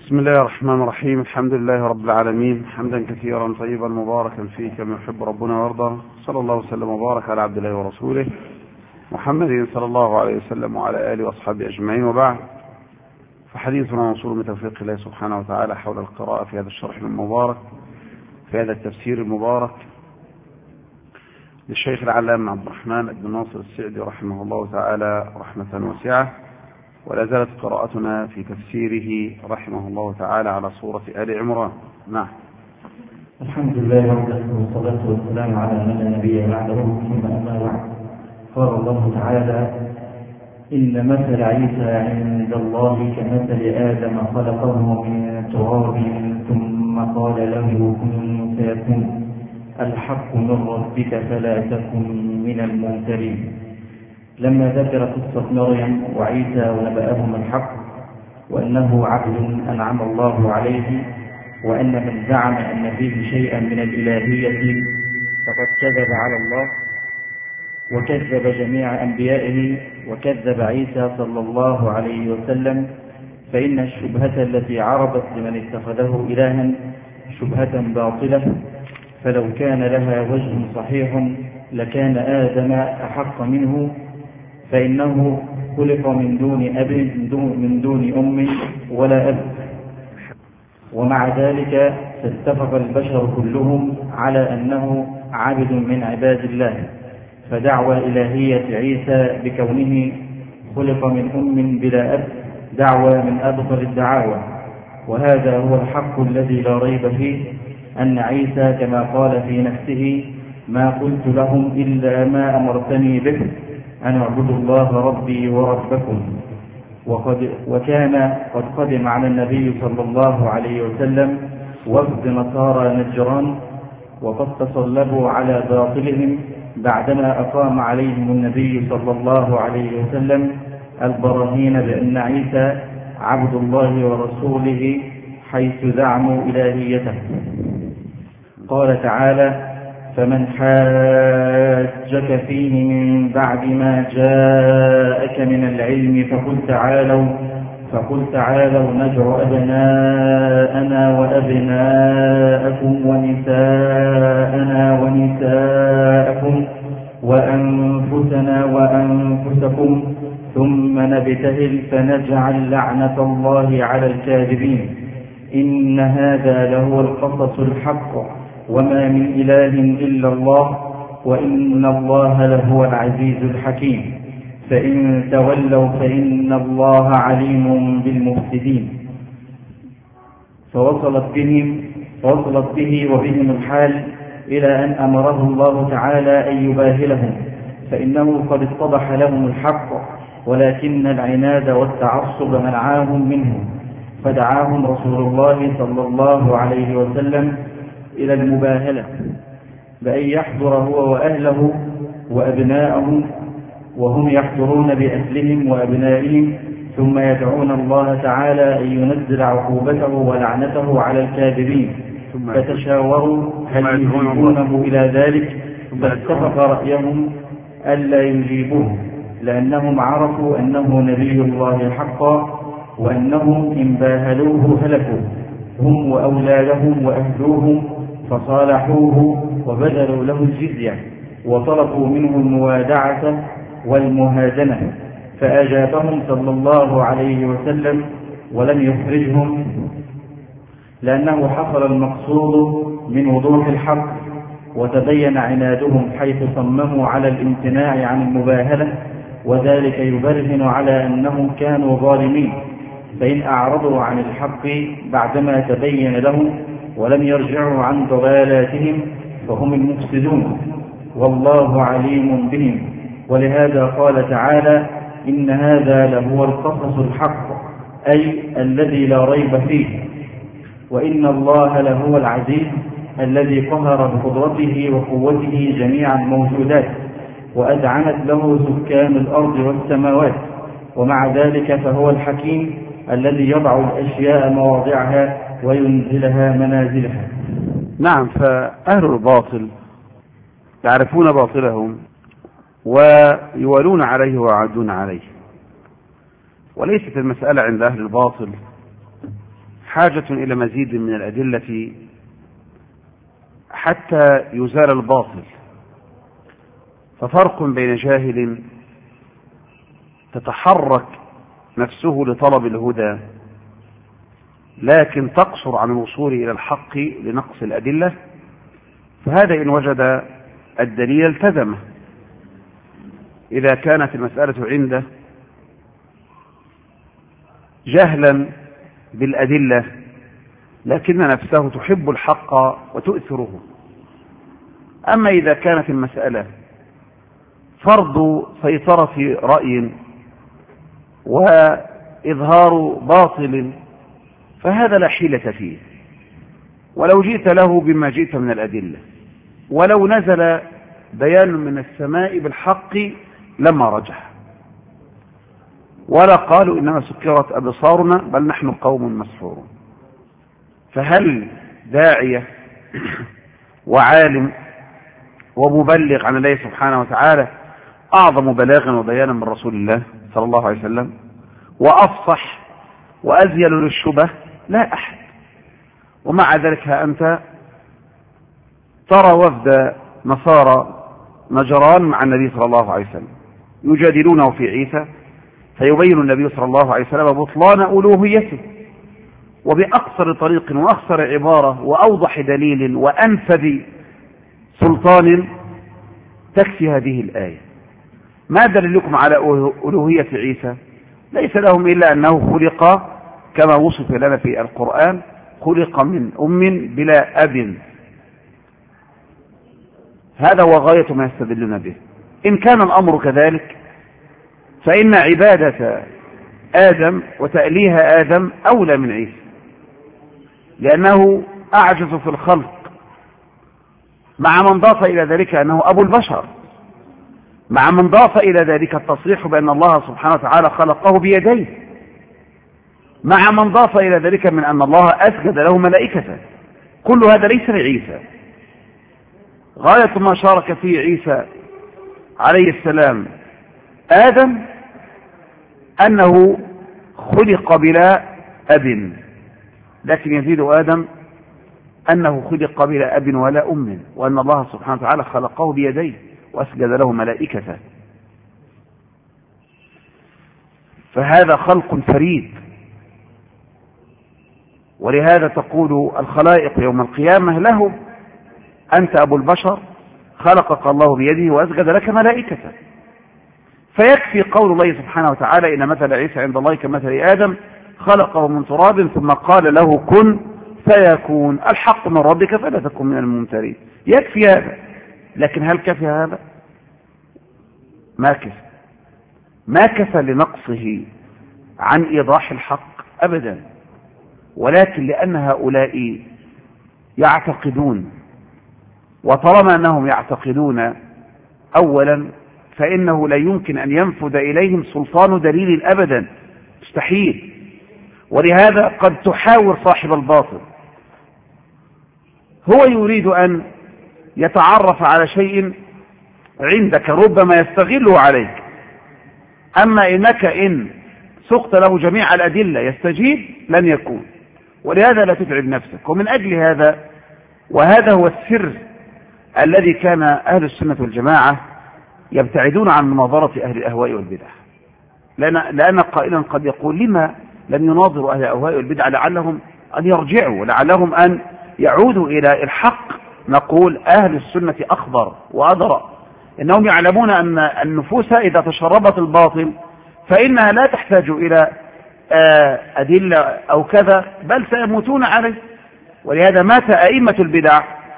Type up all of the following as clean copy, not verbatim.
بسم الله الرحمن الرحيم. الحمد لله رب العالمين، حمدا كثيرا طيبا مباركا فيه كما يحب ربنا ويرضى. صلى الله وسلم وبارك على عبد الله ورسوله محمد صلى الله عليه وسلم وعلى آله وأصحابه أجمعين، وبعد، فحديثنا موصول من توفيق الله سبحانه وتعالى حول القراءة في هذا الشرح المبارك، في هذا التفسير المبارك للشيخ العلامة عبد الرحمن بن ناصر السعدي رحمه الله تعالى رحمة واسعة. ولا زالت قراءتنا في تفسيره رحمه الله تعالى على سورة آل عمران. نعم. الحمد لله وحده، والصلاة والسلام على من لا نبي بعده، ثم أما بعد. قال الله تعالى: إن مثل عيسى عند الله كمثل آدم خلقه من تراب ثم قال له كن فيكون، الحق من ربك فلا تكن من الممترين. لما ذكر قصة مريم وعيسى ونبأهم الحق، وأنه عبد أنعم الله عليه، وأن من زعم أن فيه شيئا من الإلهية فقد كذب على الله وكذب جميع أنبيائه وكذب عيسى صلى الله عليه وسلم، فإن الشبهة التي عرضت لمن اتخذه إلها شبهة باطلة، فلو كان لها وجه صحيح لكان آدم أحق منه، فإنه خلق من دون أب من دون أم ولا أب. ومع ذلك فاتفق البشر كلهم على أنه عبد من عباد الله، فدعوى إلهية عيسى بكونه خلق من أم بلا أب دعوى من أبطل الدعاوى. وهذا هو الحق الذي لا ريب فيه، أن عيسى كما قال في نفسه: ما قلت لهم إلا ما أمرتني به أن اعبدوا الله ربي وربكم. وكان قد قدم على النبي صلى الله عليه وسلم وفد نصارى نجران، وقد تصلبوا على باطلهم بعدما أقام عليهم النبي صلى الله عليه وسلم البراهين بأن عيسى عبد الله ورسوله، حيث زعموا إلهيته. قال تعالى: فمن حاجك فيه من بعد ما جاءك من العلم فقل تعالوا ندع أبناءنا وأبناءكم ونساءنا ونساءكم وأنفسنا وأنفسكم ثم نبتهل فنجعل لعنة الله على الكاذبين. إن هذا لهو القصص الحق، وما من إله إلا الله، وإن الله لهو العزيز الحكيم. فإن تولوا فإن الله عليم بالمفسدين. فوصلت به وبهم الحال إلى أن أمره الله تعالى أن يباهلهم، فإنه قد اتضح لهم الحق، ولكن العناد والتعصب منعاهم منه، فدعاهم رسول الله صلى الله عليه وسلم إلى المباهلة، بأن يحضر هو وأهله وأبناءهم، وهم يحضرون بأهلهم وأبنائهم، ثم يدعون الله تعالى أن ينزل عقوبته ولعنته على الكاذبين. فتشاوروا هل يجيبونه إلى ذلك، فاتفق رأيهم ألا يجيبوه، لأنهم عرفوا أنه نبي الله حقا، وأنهم إن باهلوه هلكوا هم وأولادهم وأهلوهم، فصالحوه وبذلوا له الجزية وطلبوا منه الموادعة والمهادنة، فأجابهم صلى الله عليه وسلم ولم يخرجهم، لأنه حصل المقصود من وضوح الحق، وتبين عنادهم حيث صمموا على الامتناع عن المباهلة، وذلك يبرهن على أنهم كانوا ظالمين، فإن أعرضوا عن الحق بعدما تبين لهم ولم يرجعوا عن ضلالاتهم فهم المفسدون، والله عليم بهم. ولهذا قال تعالى: إن هذا لهو القصص الحق، أي الذي لا ريب فيه. وإن الله لهو العزيز الذي قهر بقدرته وقوته جميع الموجودات، وأذعنت له سكان الأرض والسماوات، ومع ذلك فهو الحكيم الذي يضع الأشياء مواضعها وينزلها منازلها. نعم. فأهل الباطل يعرفون باطلهم ويولون عليه ويعدون عليه، وليست المسألة عند أهل الباطل حاجة إلى مزيد من الأدلة حتى يزال الباطل. ففرق بين جاهل تتحرك نفسه لطلب الهدى لكن تقصر عن الوصول إلى الحق لنقص الأدلة، فهذا إن وجد الدليل التزمه. إذا كانت المسألة عنده جهلا بالأدلة لكن نفسه تحب الحق وتؤثره. أما إذا كانت المسألة فرض سيطرة رأي وإظهار باطل فهذا لا حيلة فيه، ولو جئت له بما جئت من الأدلة ولو نزل بيان من السماء بالحق لما رجح، ولا قالوا إنما سكرت أبصارنا بل نحن قوم مسحورون. فهل داعية وعالم ومبلغ عن الله سبحانه وتعالى أعظم بلاغا وبيانا من رسول الله صلى الله عليه وسلم وأفصح وأزيل للشبه؟ لا أحد. ومع ذلك أنت ترى وفد نصارى نجران مع النبي صلى الله عليه وسلم يجادلونه في عيسى، فيبين النبي صلى الله عليه وسلم بطلان ألوهيته، وبأقصر طريق وأخصر عبارة وأوضح دليل وأنفذ سلطان تكفي هذه الآية. ما دليلكم على ألوهية عيسى؟ ليس لهم إلا أنه خلق كما وصف لنا في القرآن، خلق من أم بلا أب. هذا هو غاية ما يستدلون به. إن كان الأمر كذلك فإن عبادة آدم وتأليه آدم أولى من عيسى، لأنه أعجز في الخلق، مع من ضاف إلى ذلك أنه أبو البشر، مع من ضاف إلى ذلك التصريح بأن الله سبحانه وتعالى خلقه بيديه، مع من ضاف إلى ذلك من أن الله أسجد له ملائكته. كل هذا ليس لعيسى. غاية ما شارك فيه عيسى عليه السلام آدم أنه خلق بلا أب، لكن يزيد آدم أنه خلق بلا أب ولا أم، وأن الله سبحانه وتعالى خلقه بيديه وأسجد له ملائكته. فهذا خلق فريد، ولهذا تقول الخلائق يوم القيامة له أنت أبو البشر خلقك الله بيده وأسجد لك ملائكته. فيكفي قول الله سبحانه وتعالى إن مثل عيسى عند الله كمثل آدم خلقه من تراب ثم قال له كن فيكون. الحق من ربك فلا تكن من الممترين. يكفي هذا. لكن هل كفي هذا؟ ما كفى لنقصه عن إيضاح الحق أبدا، ولكن لأن هؤلاء يعتقدون، وطالما أنهم يعتقدون أولا فإنه لا يمكن أن ينفذ إليهم سلطان دليل أبدا، مستحيل. ولهذا قد تحاور صاحب الباطل، هو يريد أن يتعرف على شيء عندك ربما يستغله عليك، أما إنك إن سقت له جميع الأدلة يستجيب لن يكون. ولهذا لا تتعب نفسك. ومن أجل هذا، وهذا هو السر الذي كان أهل السنة والجماعة يبتعدون عن مناظرة أهل الأهواء والبدع، لأن قائلا قد يقول لما لم يناظروا أهل الأهواء والبدع لعلهم أن يرجعوا ولعلهم أن يعودوا إلى الحق. نقول أهل السنة أخبر وأدرى، إنهم يعلمون أن النفوس إذا تشربت الباطل فإنها لا تحتاج إلى أدلة أو كذا، بل سيموتون عليه. ولهذا مات أئمة البدع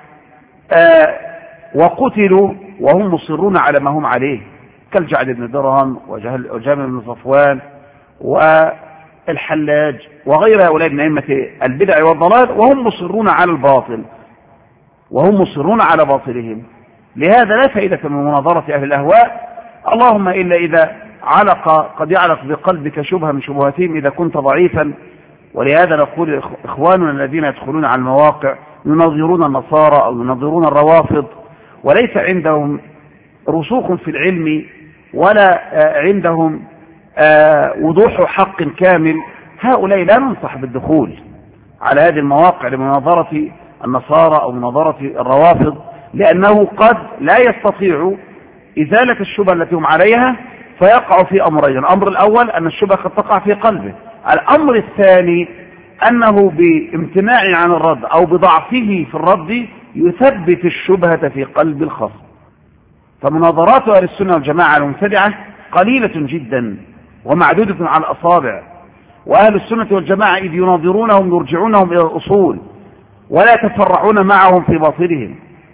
وقتلوا وهم مصرون على ما هم عليه، كالجعد بن درهم وجابر بن صفوان والحلاج وغير هؤلاء من أئمة البدع والضلال، وهم مصرون على الباطل وهم مصرون على باطلهم. لهذا لا فائدة من مناظرة أهل الأهواء، اللهم إلا إذا قد يعلق بقلبك شبهة من شبهاتهم إذا كنت ضعيفا. ولهذا نقول إخواننا الذين يدخلون على المواقع ينظرون النصارى أو ينظرون الروافض وليس عندهم رسوخ في العلم ولا عندهم وضوح حق كامل، هؤلاء لا ننصح بالدخول، على هذه المواقع لمناظرة النصارى أو مناظرة الروافض، لأنه قد لا يستطيع إزالة الشبهة التي هم عليها، فيقع في أمرين: الأمر الأول أن الشبهة قد تقع في قلبه، الأمر الثاني أنه بامتناعه عن الرد أو بضعفه في الرد يثبت الشبهة في قلب الخصم. فمناظرات أهل السنة والجماعة المبتدعة قليلة جدا ومعدودة على الأصابع، وأهل السنة والجماعة إذ يناظرونهم يرجعونهم إلى الأصول ولا يتفرعون معهم في باطلهم.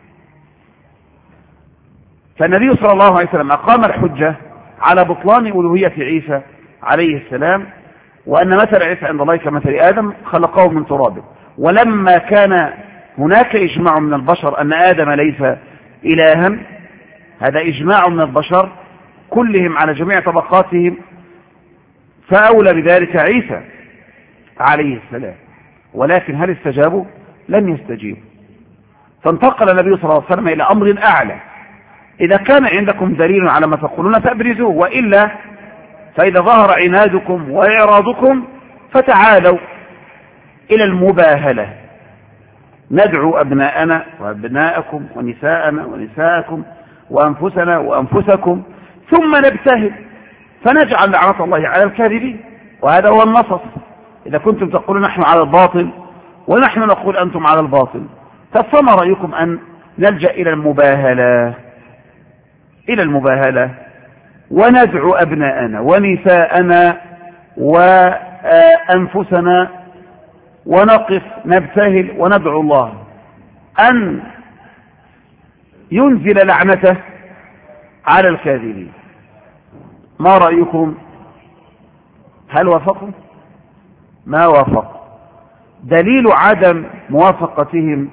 فالنبي صلى الله عليه وسلم أقام الحجة على بطلان ألوهية عيسى عليه السلام، وأن مثل عيسى عند الله كمثل آدم خلقه من تراب. ولما كان هناك إجماع من البشر أن آدم ليس إلها، هذا إجماع من البشر كلهم على جميع طبقاتهم، فأولى بذلك عيسى عليه السلام. ولكن هل استجابوا؟ لم يستجيبوا. فانتقل النبي صلى الله عليه وسلم إلى أمر أعلى: إذا كان عندكم دليل على ما تقولون فأبرزوه، وإلا فإذا ظهر عنادكم وإعراضكم فتعالوا إلى المباهلة، ندعو أبناءنا وأبناءكم ونساءنا ونساءكم وأنفسنا وأنفسكم ثم نبتهل فنجعل لعنة الله على الكاذبين. وهذا هو النصف. إذا كنتم تقولون نحن على الباطل ونحن نقول أنتم على الباطل، فما رأيكم أن نلجأ إلى المباهلة وندعو أبناءنا ونساءنا وأنفسنا ونقف نبتهل وندعو الله أن ينزل لعنته على الكاذبين؟ ما رأيكم؟ هل وافقوا؟ ما وافقوا. دليل عدم موافقتهم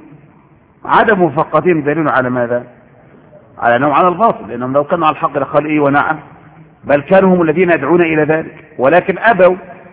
دليل على ماذا؟ على أنهم على الباطل، لأنهم لو كانوا على الحق لقال إيه ونعم، بل كانوا هم الذين يدعون إلى ذلك، ولكن أبوا.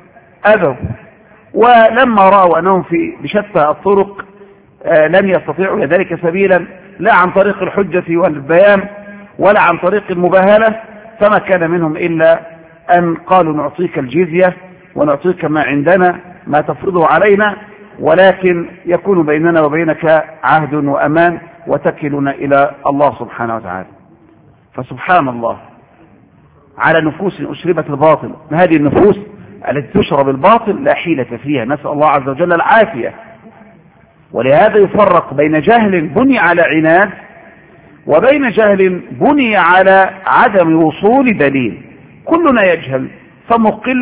ولما رأوا أنهم بشتى الطرق لن يستطيعوا ذلك سبيلا، لا عن طريق الحجة والبيان ولا عن طريق المباهلة، فما كان منهم إلا أن قالوا نعطيك الجزية ونعطيك ما عندنا ما تفرضه علينا، ولكن يكون بيننا وبينك عهد وأمان وتكلنا إلى الله سبحانه وتعالى. فسبحان الله على نفوس أشربت الباطل، هذه النفوس التي تشرب الباطل لا حيلة فيها، نسأل الله عز وجل العافية. ولهذا يفرق بين جهل بني على عناد وبين جهل بني على عدم وصول دليل. كلنا يجهل فمقل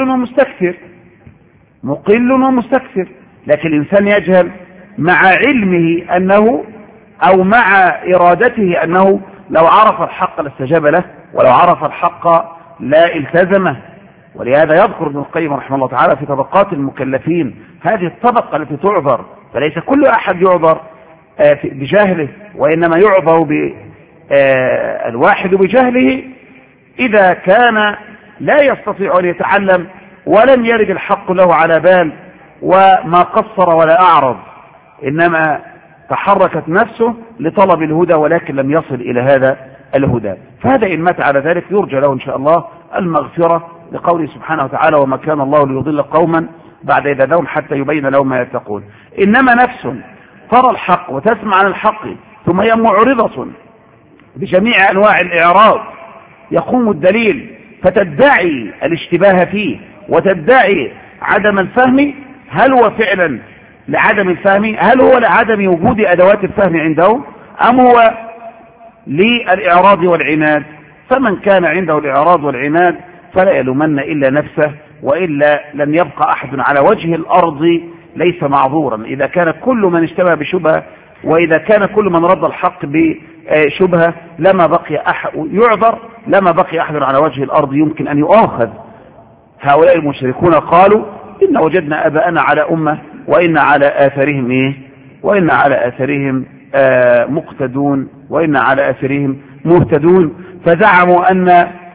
ومستكثر، لكن الإنسان يجهل مع علمه أنه أو مع إرادته أنه لو عرف الحق لاستجاب له، ولو عرف الحق لا التزمه. ولهذا يذكر ابن القيم رحمه الله تعالى في طبقات المكلفين هذه الطبقة التي تعذر، فليس كل أحد يعذر بجهله، وإنما يعذر الواحد بجهله إذا كان لا يستطيع أن يتعلم ولم يرد الحق له على بال وما قصر ولا أعرض، إنما تحركت نفسه لطلب الهدى ولكن لم يصل إلى هذا الهدى. فهذا إن مات على ذلك يرجى له إن شاء الله المغفرة، لقوله سبحانه وتعالى: وما كان الله ليضل قوما بعد إذ هداهم حتى يبين لهم ما يتقون. إنما نفس ترى الحق وتسمع عن الحق ثم هي معرضة بجميع أنواع الإعراض، يقوم الدليل فتدعي الاشتباه فيه وتدعي عدم الفهم. هل هو فعلا لعدم الفهم؟ هل هو لعدم وجود أدوات الفهم عنده، أم هو للإعراض والعناد؟ فمن كان عنده الإعراض والعناد فلا يلومن إلا نفسه، وإلا لن يبقى أحد على وجه الأرض ليس معذورا. إذا كان كل من اشتبه بشبهة وإذا كان كل من رد الحق بشبهة لما بقي أحد يعذر، لما بقي أحد على وجه الأرض يمكن أن يؤاخذ. هؤلاء المشركون قالوا: إن وجدنا آباءنا على أمة وإن على آثارهم مقتدون وإن على آثارهم مهتدون. فزعموا أن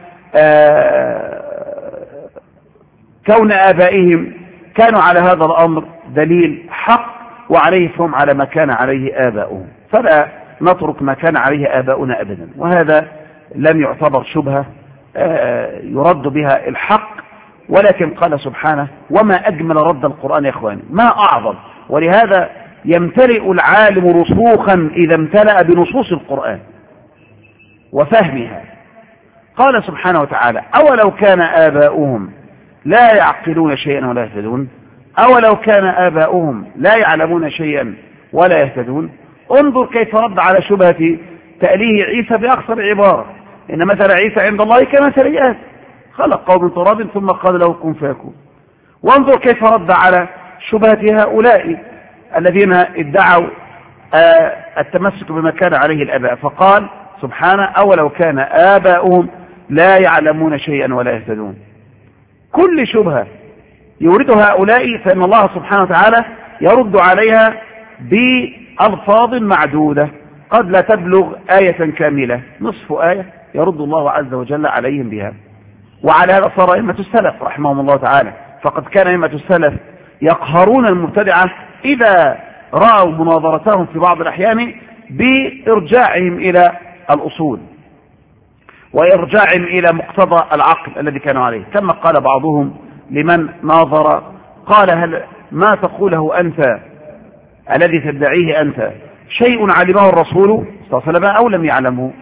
كون آبائهم كانوا على هذا الأمر دليل حق، وعليه فهم على ما كان عليه آباؤهم، فلا نترك ما كان عليه آباؤنا أبدا. وهذا لم يعتبر شبهة يرد بها الحق، ولكن قال سبحانه: وما أجمل رد القرآن يا إخواني، ما أعظم. ولهذا يمتلئ العالم رسوخا إذا امتلأ بنصوص القرآن وفهمها. قال سبحانه وتعالى: أولو كان آباؤهم لا يعقلون شيئا ولا يهتدون، أولو كان آباؤهم لا يعلمون شيئا ولا يهتدون. انظر كيف رد على شبهة تأليه عيسى بأقصر عبارة: إن مثل عيسى عند الله كمثل آدم خلقه من تراب ثم قال له كن فيكون. وانظر كيف رد على شبهة هؤلاء الذين ادعوا التمسك بما كان عليه الآباء، فقال سبحانه: أولو كان آباؤهم لا يعلمون شيئا ولا يهتدون. كل شبهة يوردها هؤلاء فإن الله سبحانه وتعالى يرد عليها بألفاظ معدودة قد لا تبلغ آية كاملة، نصف آية يرد الله عز وجل عليهم بها. وعلى هذا صار أئمة السلف رحمهم الله تعالى، فقد كان أئمة السلف يقهرون المبتدعة إذا رأوا مناظرتهم في بعض الأحيان بإرجاعهم إلى الأصول وإرجاعهم إلى مقتضى العقل الذي كانوا عليه. كما قال بعضهم لمن ناظر، قال: هل ما تقوله أنت الذي تدعيه أنت شيء علمه الرسول صلى الله عليه وسلم أو لم يعلمه؟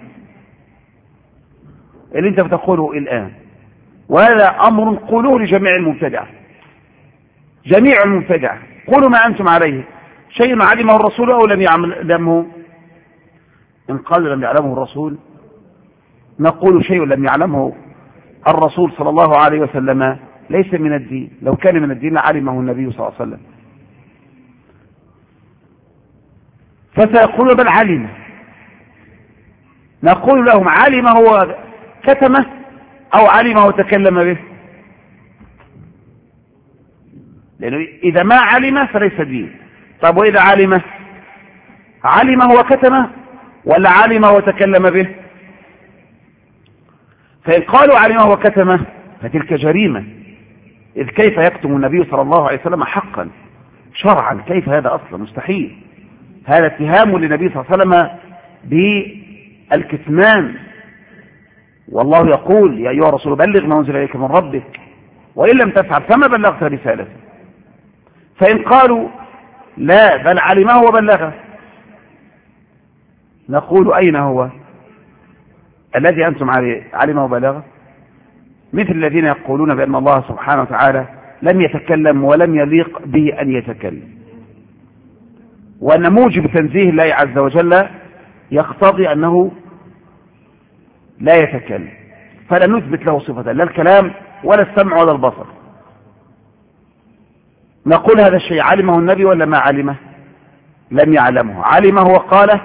اللي أنت بتقوله الآن، وهذا أمر قولوه لجميع المبتدعة، جميع المبتدعة، قولوا ما أنتم عليه شيء علمه الرسول أو لم يعلمه. إن قال لم يعلمه الرسول نقول شيء لم يعلمه الرسول صلى الله عليه وسلم ليس من الدين، لو كان من الدين لعلمه النبي صلى الله عليه وسلم. فسيقول بل علم، نقول لهم: علم هو كتمه أو علم هو تكلم به؟ لأنه إذا ما علم فليس دين. طب وإذا علم هو كتمه ولا علم هو تكلم به؟ فإن قالوا علم هو كتمه فتلك جريمة، إذ كيف يكتم النبي صلى الله عليه وسلم حقا شرعا؟ كيف هذا أصلا؟ مستحيل. هذا اتهام للنبي صلى الله عليه وسلم بالكتمان، والله يقول: يا أيها الرسول بلغ ما أنزل إليك من ربك وإن لم تفعل فما بلغت رسالته. فإن قالوا لا بل علمه وبلغه نقول: أين هو الذي أنتم علمه وبلغه؟ مثل الذين يقولون بأن الله سبحانه وتعالى لم يتكلم ولم يليق به أن يتكلم، وأن موجب تنزيه الله عز وجل يقتضي أنه لا يتكلم، فلا نثبت له صفة لا الكلام ولا السمع ولا البصر. نقول: هذا الشيء علمه النبي ولا ما علمه؟ لم يعلمه. علمه وقاله،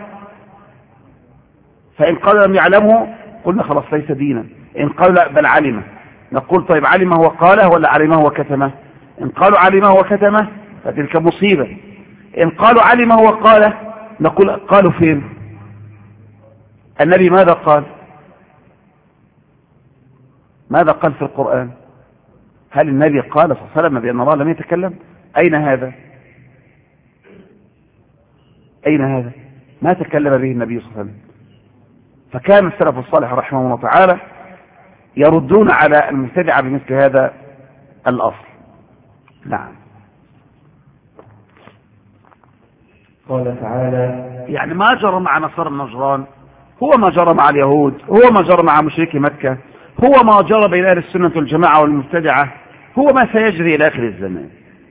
فإن قال لم يعلمه قلنا خلاص ليس دينا. إن قال لا بل علمه نقول: طيب علمه وقاله ولا علمه وكتمه؟ إن قالوا علمه وكتمه فتلك مصيبة. إن قالوا علمه وقاله نقول: قالوا فين؟ النبي ماذا قال؟ ماذا قال في القرآن؟ هل النبي قال صلى الله عليه وسلم بأن الله لم يتكلم؟ أين هذا؟ أين هذا؟ ما تكلم به النبي صلى الله عليه وسلم. فكان السلف الصالح رحمه الله تعالى يردون على المبتدعة بمثل هذا الأصل. نعم. قال تعالى: يعني ما جرى مع نصارى النجران هو ما جرى مع اليهود، هو ما جرى مع مشركي مكة، هو ما جرى بين أهل السنة والجماعة والمبتدعة، هو ما سيجري إلى آخر الزمان.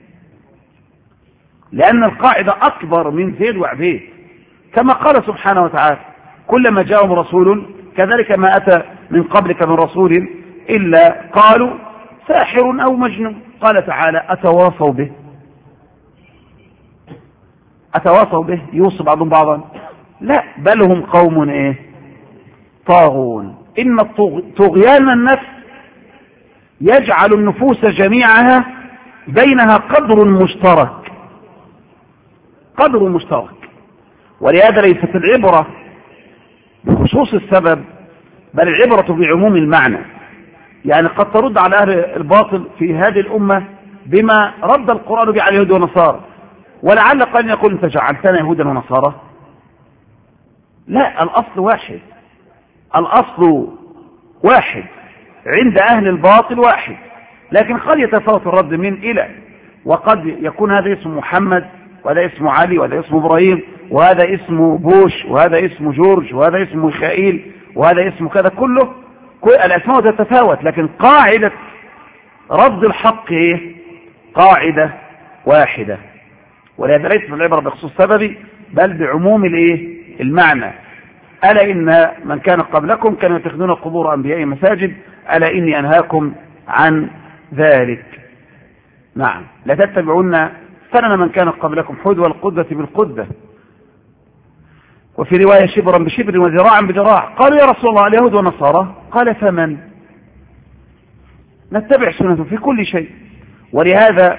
لأن القاعدة أكبر من زيد وعبيد، كما قال سبحانه وتعالى: كلما جاءهم رسول كذلك ما أتى من قبلك من رسول إلا قالوا ساحر أو مجنون. قال تعالى: أتواصوا به يوصي بعضهم بعضا؟ لا، بل هم قوم طاغون. إن طغيان النفس يجعل النفوس جميعها بينها قدر مشترك، ولهذا ليست العبرة بخصوص السبب بل العبرة بعموم المعنى. يعني قد ترد على أهل الباطل في هذه الأمة بما رد القرآن به على اليهود والنصارى، ولعل قال يقول: أنت جعلتنا يهودا ونصارى. لا، الأصل واحد عند أهل الباطل واحد، لكن قد يتفاوت الرد من إلى، وقد يكون هذا اسم محمد وهذا اسم علي وهذا اسم إبراهيم وهذا اسم بوش وهذا اسم جورج وهذا اسم ميخائيل وهذا اسم كذا، كله الأسماء تتفاوت، لكن قاعدة رد الحق إيه؟ قاعدة واحدة. ولهذا ليس في العبرة بخصوص سببي بل بعموم الإيه؟ المعنى. ألا إن من كان قبلكم كانوا يتخذون قبور أنبياء مساجد، ألا إني أنهاكم عن ذلك. نعم، لا تتبعون سنن من كان قبلكم حذو القدة بالقدة، وفي رواية شبرا بشبر وذراعا بذراع. قالوا يا رسول الله اليهود والنصارى؟ قال فمن؟ نتبع سنته في كل شيء. ولهذا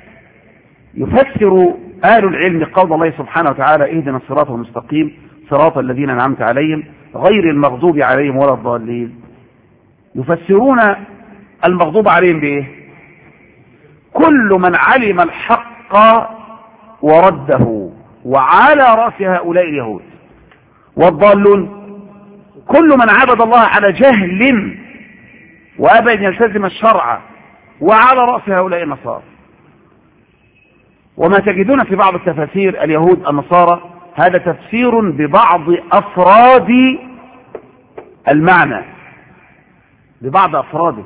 يفسر أهل العلم قول الله سبحانه وتعالى اهدنا الصراط المستقيم صراط الذين أنعمت عليهم غير المغضوب عليهم ولا الضالين. يفسرون المغضوب عليهم بإيه؟ كل من علم الحق ورده، وعلى رأس هؤلاء اليهود. والضالون كل من عبد الله على جهل وأبى أن يلتزم الشرع، وعلى رأس هؤلاء النصارى. وما تجدون في بعض التفاسير اليهود النصارى هذا تفسير ببعض أفراد المعنى، ببعض أفراده،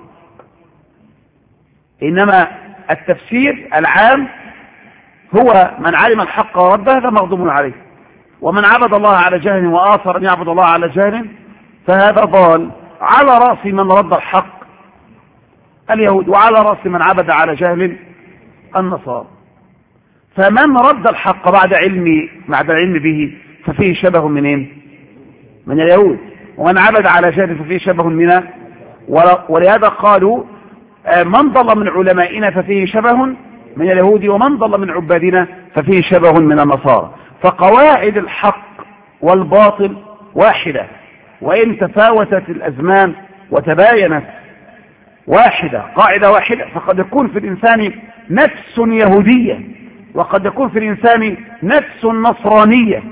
إنما التفسير العام هو من علم الحق ورده هذا مغضوب عليه، ومن عبد الله على جهل وآثر أن يعبد الله على جهل فهذا ضال. على رأس من رد الحق اليهود، وعلى رأس من عبد على جهل النصارى. فمن رد الحق بعد العلم به ففيه شبه منين؟ من اليهود. ومن عبد على جهل ففيه شبه منه. ولهذا قالوا من ضل من علمائنا ففيه شبه من اليهود، ومن ضل من عبادنا ففيه شبه من النصارى. فقواعد الحق والباطل واحدة، وإن تفاوتت الأزمان وتباينت واحدة، قاعدة واحدة. فقد يكون في الإنسان نفس يهودية، وقد يكون في الإنسان نفس نصرانية.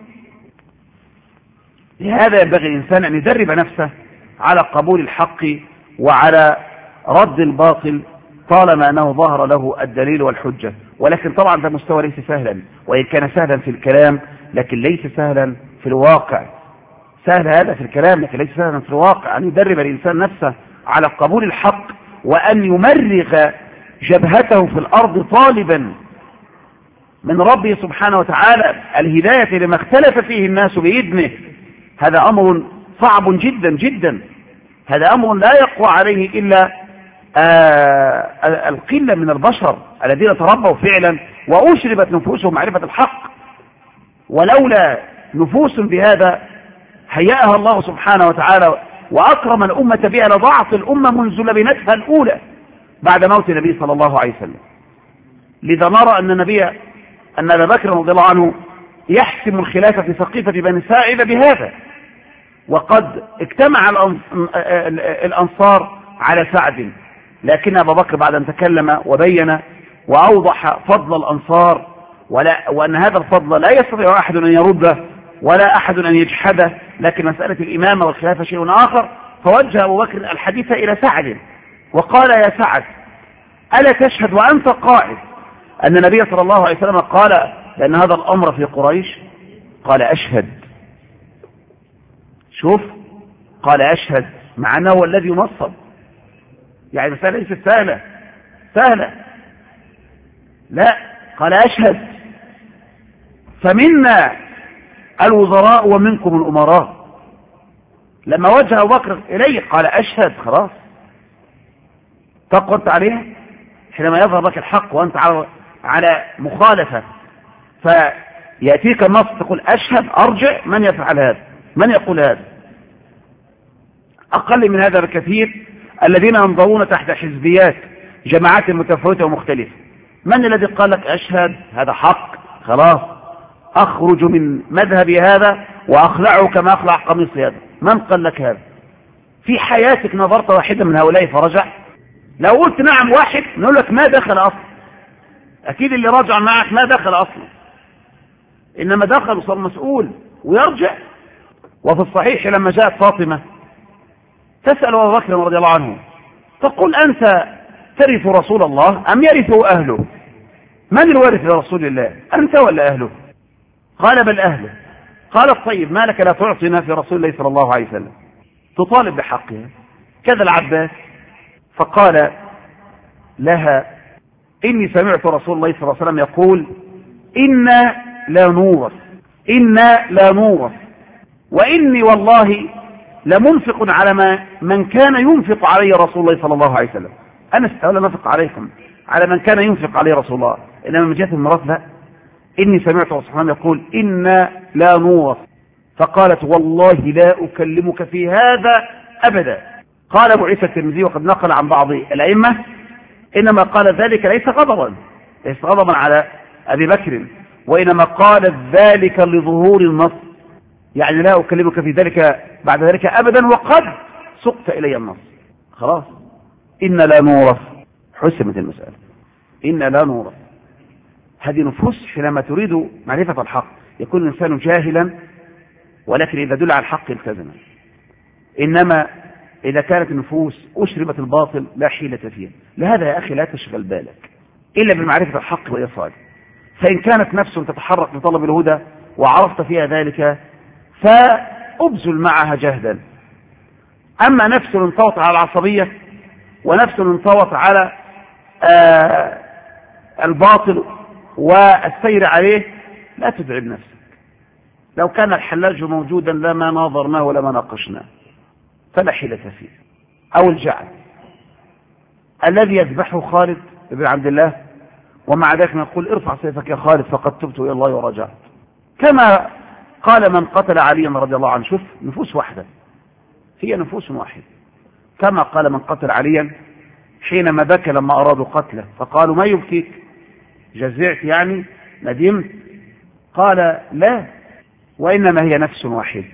لهذا ينبغي الإنسان أن يدرب نفسه على قبول الحق وعلى رد الباطل طالما أنه ظهر له الدليل والحجة. ولكن طبعا ده مستوى ليس سهلا، وإن كان سهلا في الكلام لكن ليس سهلا في الواقع. سهل هذا في الكلام لكن ليس سهلا في الواقع، أن يدرب الإنسان نفسه على قبول الحق، وأن يمرغ جبهته في الأرض طالبا من ربه سبحانه وتعالى الهداية لما اختلف فيه الناس بإذنه. هذا أمر صعب جدا جدا، هذا أمر لا يقوى عليه إلا القلة من البشر الذين تربوا فعلا وأشربت نفوسهم معرفة الحق. ولولا نفوس بهذا هيأها الله سبحانه وتعالى وأكرم الأمة بها لضاعت الأمة منذ لبنتها الأولى بعد موت النبي صلى الله عليه وسلم. لذا نرى أن أبا بكر رضي الله عنه يحسم الخلافة في سقيفة بني ساعدة بهذا، وقد اجتمع الأنصار على سعد، لكن أبا بكر بعد أن تكلم وبين وأوضح فضل الأنصار وأن هذا الفضل لا يستطيع أحد أن يرده ولا أحد أن يجحده، لكن مسألة الإمامة والخلافة شيء آخر. فوجه أبو بكر الحديث إلى سعد وقال يا سعد ألا تشهد وأنت قائد أن النبي صلى الله عليه وسلم قال لأن هذا الأمر في قريش؟ قال أشهد. شوف، قال أشهد مع أنه هو الذي ينصب، يعني مسألة ليست سهلة، لا، قال أشهد. فمنا الوزراء ومنكم الأمراء. لما وجه أبو بكر إليه قال أشهد، خلاص تقوت عليها. حينما يظهر لك الحق وأنت على مخالفة فيأتيك النص تقول أشهد، أرجع. من يفعل هذا؟ من يقول هذا؟ أقل من هذا بكثير الذين ينضوون تحت حزبيات جماعات متفاوتة ومختلفة. من الذي قال لك أشهد هذا حق؟ خلاص أخرج من مذهبي هذا وأخلعه كما أخلع قميصي هذا. من قال لك هذا؟ في حياتك نظرت واحدة من هؤلاء فرجع؟ لو قلت نعم واحد نقول لك ما دخل أصلا، أكيد اللي راجع معك ما دخل أصلا، إنما دخل وصار مسؤول ويرجع. وفي الصحيح لما جاءت فاطمة تسأل أبو بكر رضي الله عنه تقول أنت ترث رسول الله أم يرثه أهله؟ من الوارث لرسول الله، أنت ولا أهله؟ قال بل أهله. قال طيب ما لك لا تعطينا في رسول الله صلى الله عليه وسلم، تطالب بحقها. كذا العباس فقال لها إني سمعت رسول الله صلى الله عليه وسلم يقول إنا لا نورث وإني والله لمنفق على من كان ينفق عليه رسول الله صلى الله عليه وسلم. أنا استولى نفق عليكم على من كان ينفق عليه رسول الله، إنما من جهة الميراث لا. إني سمعت رسول الله يقول إنا لا نورث. فقالت والله لا أكلمك في هذا أبدا. قال أبو عيسى الترمذي وقد نقل عن بعض الأئمة إنما قال ذلك ليس غضبا على أبي بكر، وإنما قال ذلك لظهور النص، يعني لا أكلمك في ذلك بعد ذلك أبدا وقد سقت إلي النص. خلاص إن لا نورث، حسمت المسألة. إن لا نورث هذه نفوس حينما تريد معرفة الحق يكون الإنسان جاهلا، ولكن إذا دل على الحق التزم. إنما إذا كانت النفوس أشربت الباطل لا حيلة فيها. لهذا يا أخي لا تشغل بالك إلا بمعرفة الحق وإيصاله. فإن كانت نفس تتحرك لطلب الهدى وعرفت فيها ذلك فأبذل معها جهدا. أما نفس انطوت على العصبية ونفس انطوت على الباطل والسير عليه لا تتعب نفسك. لو كان الحلاج موجودا لما ناظرناه ولما ناقشناه، فلا حيلة فيه. أو الجعل الذي يذبحه خالد بن عبد الله ومع ذلك نقول ارفع سيفك يا خالد فقد تبت إلى الله ورجعت، كما قال من قتل عليا رضي الله عنه. شوف نفوس واحدة، هي نفوس واحدة. كما قال من قتل عليا حينما بكى لما أرادوا قتله فقالوا ما يبكيك، جزعت يعني ندمت؟ قال لا، وإنما هي نفس واحدة.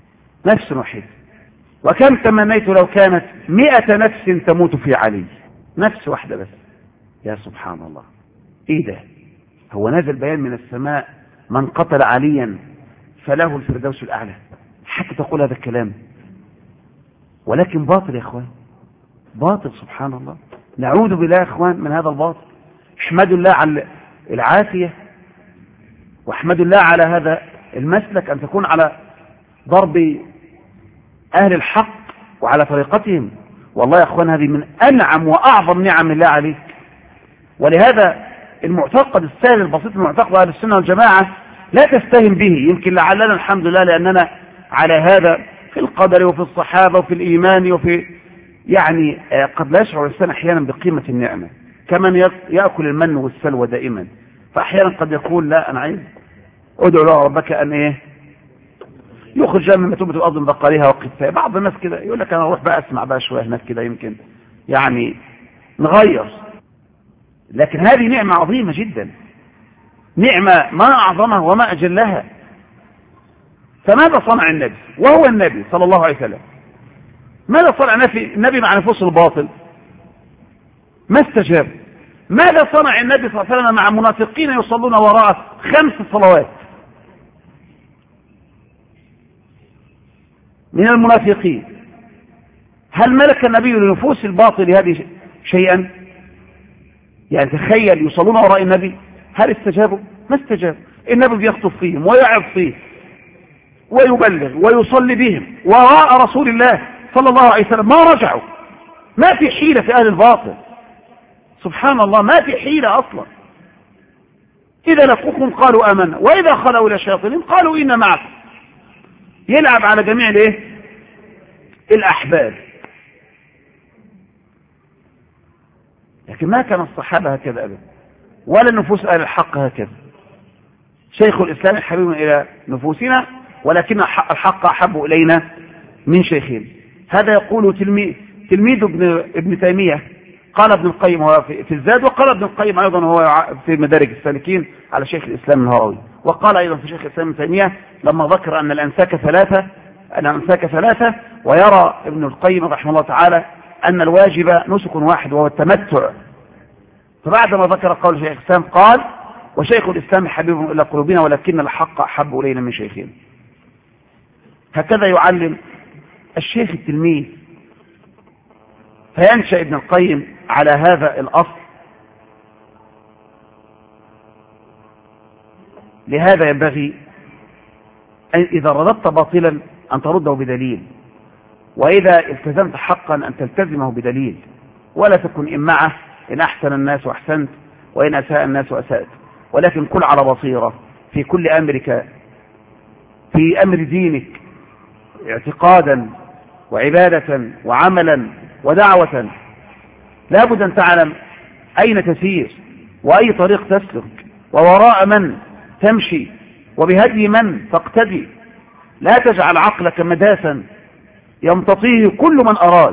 وكم تمنيت لو كانت 100 نفس تموت في علي، نفس واحدة بس. يا سبحان الله، ايه ده؟ هو نزل بيان من السماء من قتل عليا فله الفردوس الأعلى حتى تقول هذا الكلام؟ ولكن باطل يا اخوان، باطل. سبحان الله، نعوذ بالله يا اخوان من هذا الباطل. احمدوا الله على العافية، واحمدوا الله على هذا المسلك أن تكون على ضرب أهل الحق وعلى طريقتهم. والله يا أخوان هذه من أنعم وأعظم نعم الله عليك. ولهذا المعتقد السهل البسيط، المعتقد أهل السنة والجماعة لا تستهن به. يمكن لعلنا الحمد لله لأننا على هذا في القدر وفي الصحابة وفي الإيمان وفي يعني قد لا يشعر الإنسان أحيانا بقيمة النعمة كمن يأكل المن والسلوى دائما. فأحيانا قد يقول لا أنا عايز ادعو له ربك أن يخرج من متوبة الأرض من بقرها وقفها. بعض الناس كده يقول لك أنا أروح بقى أسمع بقى شوية هناك كده يمكن يعني نغير. لكن هذه نعمة عظيمة جدا، نعمة ما أعظمها وما أجلها. فماذا صنع النبي وهو النبي صلى الله عليه وسلم؟ ماذا صنع النبي مع نفوس الباطل؟ ما استجاب. ماذا صنع النبي صلى الله عليه وسلم مع منافقين يصلون وراءه 5 صلوات من المنافقين؟ هل ملك النبي لنفوس الباطل هذه شيئا؟ يعني تخيل يصلون وراء النبي، هل استجابوا؟ ما استجابوا. النبي بيخطب فيهم ويعظ فيه ويبلغ ويصلي بهم وراء رسول الله صلى الله عليه وسلم، ما رجعوا. ما في حيلة في أهل الباطل، سبحان الله، ما في حيلة أصلا. إذا لقوكم قالوا آمنا وإذا خلوا إلى شياطينهم قالوا إنا معكم. يلعب على جميع الأحباب. لكن ما كان الصحابة هكذا أبدا، ولا نفوس أهل الحق هكذا. شيخ الإسلام حبيب إلى نفوسنا، ولكن الحق أحب إلينا من شيخين. هذا يقول تلميذ ابن تيمية. قال ابن القيم هو في الزاد، وقال ابن القيم أيضا هو في مدارج السالكين على شيخ الإسلام الهروي، وقال أيضا في شيخ الإسلام ابن تيمية لما ذكر أن الأنساك ثلاثة، ويرى ابن القيم رحمه الله تعالى أن الواجب نسك واحد وهو التمتع. فبعد ما ذكر قول شيخ الإسلام قال وشيخ الإسلام حبيب إلى قلوبنا ولكن الحق أحب إلينا من شيخين. هكذا يعلم الشيخ التلميذ. فينشأ ابن القيم على هذا الأصل. لهذا ينبغي إذا رددت باطلا أن ترده بدليل، وإذا التزمت حقا أن تلتزمه بدليل، ولا تكن إمعة إن أحسن الناس أحسنت وإن أساء الناس أسأت، ولكن كن على بصيرة في كل أمرك، في أمر دينك اعتقادا وعبادة وعملا ودعوة. لا بد أن تعلم أين تسير وأي طريق تسلك ووراء من تمشي وبهدي من تقتدي. لا تجعل عقلك مداسا يمتطيه كل من أراد،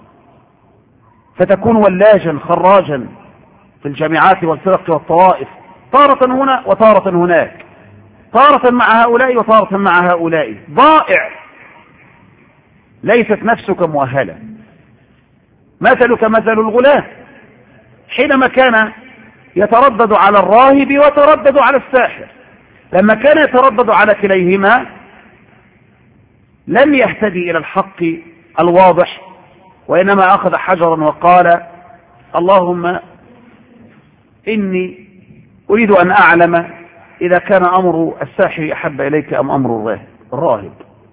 فتكون ولاجا خراجا في الجامعات والفرق والطوائف، تارة هنا وتارة هناك، تارة مع هؤلاء وتارة مع هؤلاء، ضائع. ليست نفسك مؤهلة. مثلك مثل الغلام حينما كان يتردد على الراهب ويتردد على الساحر، لما كان يتردد على كليهما لم يهتدي إلى الحق الواضح، وإنما أخذ حجرا وقال اللهم إني أريد أن أعلم إذا كان أمر الساحر أحب إليك أم أمر الراهب.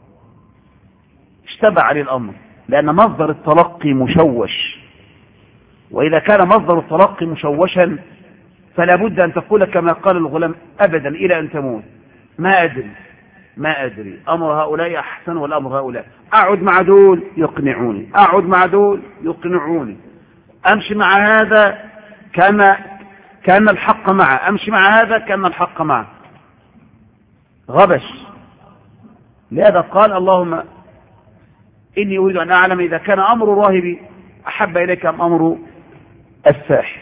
اشتبع عليه الأمر، لأن مصدر التلقي مشوش، وإذا كان مصدر التلقي مشوشا فلا بد أن تقول كما قال الغلام أبدا إلى أن تموت ما أدري أمر هؤلاء أحسن ولا أمر هؤلاء. أقعد مع دول يقنعوني، أقعد مع دول يقنعوني، أمشي مع هذا كأن الحق معه، أمشي مع هذا كأن الحق معه. غبش. لهذا قال اللهم إني أريد أن أعلم إذا كان أمر الراهب أحب إليك أم أمر الساحر.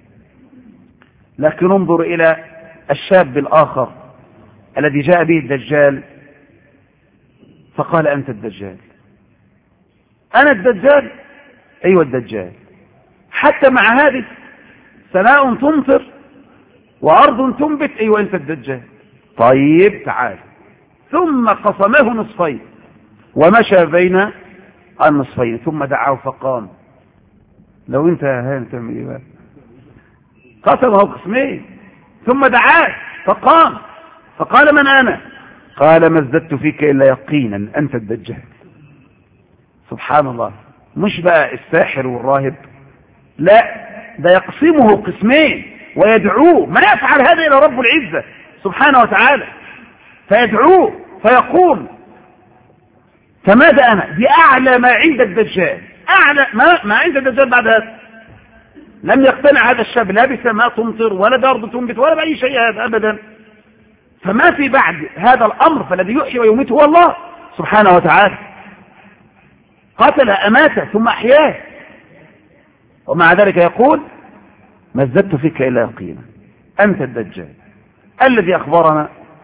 لكن انظر إلى الشاب الآخر الذي جاء به الدجال فقال أنت الدجال. أنا الدجال؟ أيوة الدجال. حتى مع هذه سماء تمطر وأرض تنبت، أيوة أنت الدجال. طيب تعال. ثم قسمه نصفين ومشى بين النصفين ثم دعاه فقام. لو انت تعمل ايه بقى؟ قسمه قسمين ثم دعاه فقام فقال من انا؟ قال ما ازددت فيك الا يقينا انت الدجال. سبحان الله. مش بقى الساحر والراهب، لا، ده يقسمه قسمين ويدعوه. ما يفعل هذا الى رب العزة سبحانه وتعالى، فيدعوه فيقول فماذا أنا؟ دي أعلى ما عند الدجال، أعلى ما عند الدجال. بعد هذا لم يقتنع هذا الشاب لا بسماء تمطر ولا بأرض تنبت ولا بأي شيء هذا أبدا. فما في بعد هذا الأمر، فالذي يحيي ويميت هو الله سبحانه وتعالى. قتل أماته ثم أحياه، ومع ذلك يقول ما ازددت فيك إلا يقينا أنت الدجال الذي أخبرنا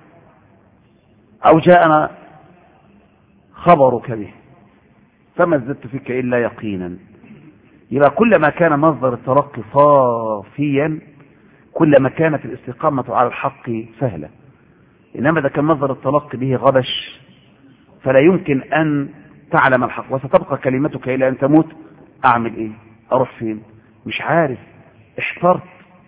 أو جاءنا خبرك به، فما ازددت فيك إلا يقينا. يبقى كلما كان مصدر التلقي صافيا كلما كانت الاستقامة على الحق سهلة. إنما إذا كان مصدر التلقي به غبش فلا يمكن أن تعلم الحق، وستبقى كلمتك إلى أن تموت. أعمل إيه؟ أروح فين؟ مش عارف، احترت.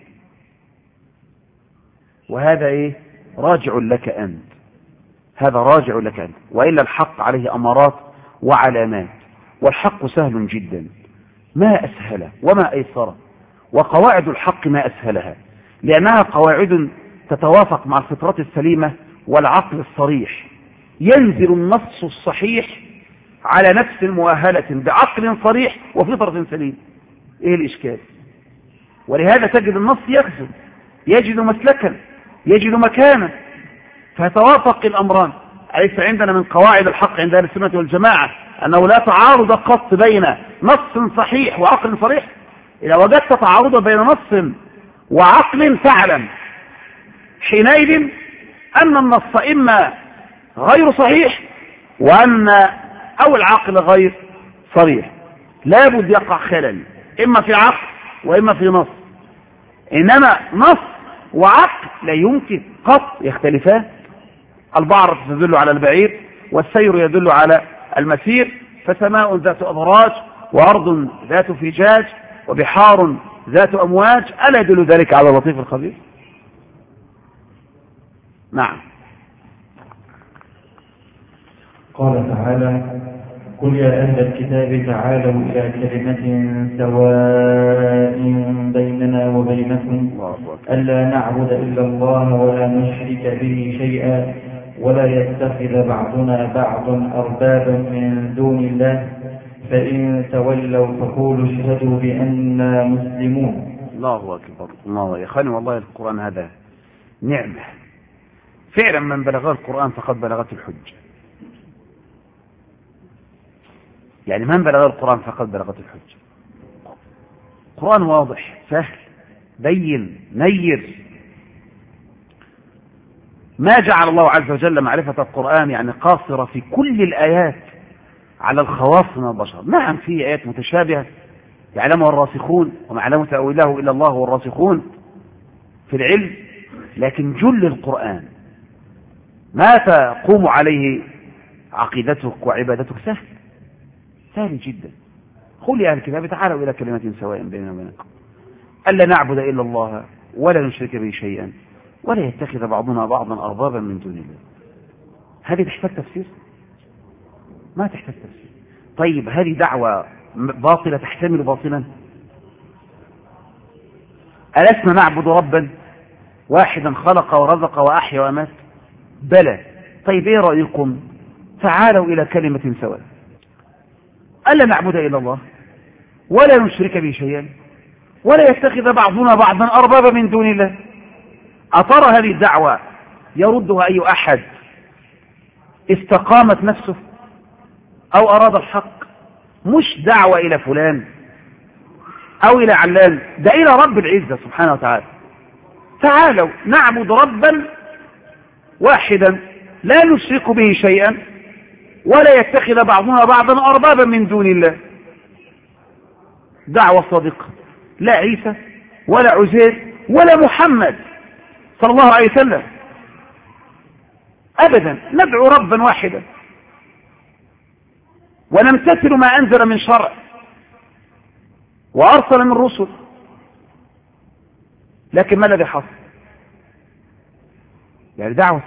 وهذا إيه؟ راجع لك أنت، هذا راجع لك أنت. وإلا الحق عليه أمارات وعلامات، والحق سهل جدا، ما أسهله وما أيسره. وقواعد الحق ما أسهلها، لأنها قواعد تتوافق مع الفطرة السليمة والعقل الصريح. ينزل النص الصحيح على نفس مؤهلة بعقل صريح وفطرة سليمة. إيه الإشكال؟ ولهذا تجد النص يغزو، يجد مسلكا، يجد مكانا، فيتوافق الأمران. أليس عندنا من قواعد الحق عند أهل السنة والجماعة أنه لا تعارض قط بين نص صحيح وعقل صريح؟ إذا وجدت تعارض بين نص وعقل فاعلم حينئذ أن النص إما غير صحيح أو العقل غير صريح. لابد يقع خلل إما في عقل وإما في نص. إنما نص وعقل لا يمكن قط يختلفان. البعرة تدل على البعير والسير يدل على المسير، فسماء ذات أبراج وأرض ذات فجاج وبحار ذات أمواج، ألا يدل ذلك على اللطيف الخبير؟ نعم. قال تعالى: قل يا أهل الكتاب تعالوا إلى كلمة سواء بيننا وبينكم ألا نعبد إلا الله ولا نشرك به شيئا ولا يتخذ بعضنا بعضا أربابا من دون الله فإن تولوا فقولوا اشهدوا بأننا مسلمون. الله أكبر. الله يا أخواني، والله القرآن هذا نعمة فعلا، من بلغه القرآن فقد بلغته الحج. يعني من بلغ القرآن فقد بلغته الحج. قرآن واضح سهل بين نير. ما جعل الله عز وجل معرفة القرآن يعني قاصرة في كل الآيات على الخواص من البشر. نعم في آيات متشابهة يعلمها الراسخون وما يعلم تأويله إلا الله والراسخون في العلم، لكن جل القرآن ما تقوم عليه عقيدتك وعبادتك سهل جدا. قل يا أهل الكتاب تعالوا إلى كلمة سواء بيننا وبينكم ألا نعبد إلا الله ولا نشرك به شيئا ولا يتخذ بعضنا بعضا أربابا من دون الله. هذه تحتاج تفسير؟ ما تحتاج تفسير. طيب هذه دعوة باطلة تحتمل باطلا؟ ألسنا نعبد ربا واحدا خلق ورزق وأحيا وأمات؟ بلى. طيب إيه رأيكم؟ تعالوا إلى كلمة سواء ألا نعبد إلا الله ولا نشرك به شيئا ولا يتخذ بعضنا بعضا أربابا من دون الله. أترى هذه الدعوة يردها أي أحد استقامت نفسه أو أراد الحق؟ مش دعوة إلى فلان أو إلى علان، ده إلى رب العزة سبحانه وتعالى. تعالوا نعبد ربا واحدا لا نشرك به شيئا ولا يتخذ بعضنا بعضا أربابا من دون الله. دعوة صادقة، لا عيسى ولا عزير ولا محمد صلى الله عليه وسلم أبدا. ندعو ربا واحدا ونمتثل ما أنزل من شرع وأرسل من رسل. لكن ما الذي حصل؟ يعني دعوة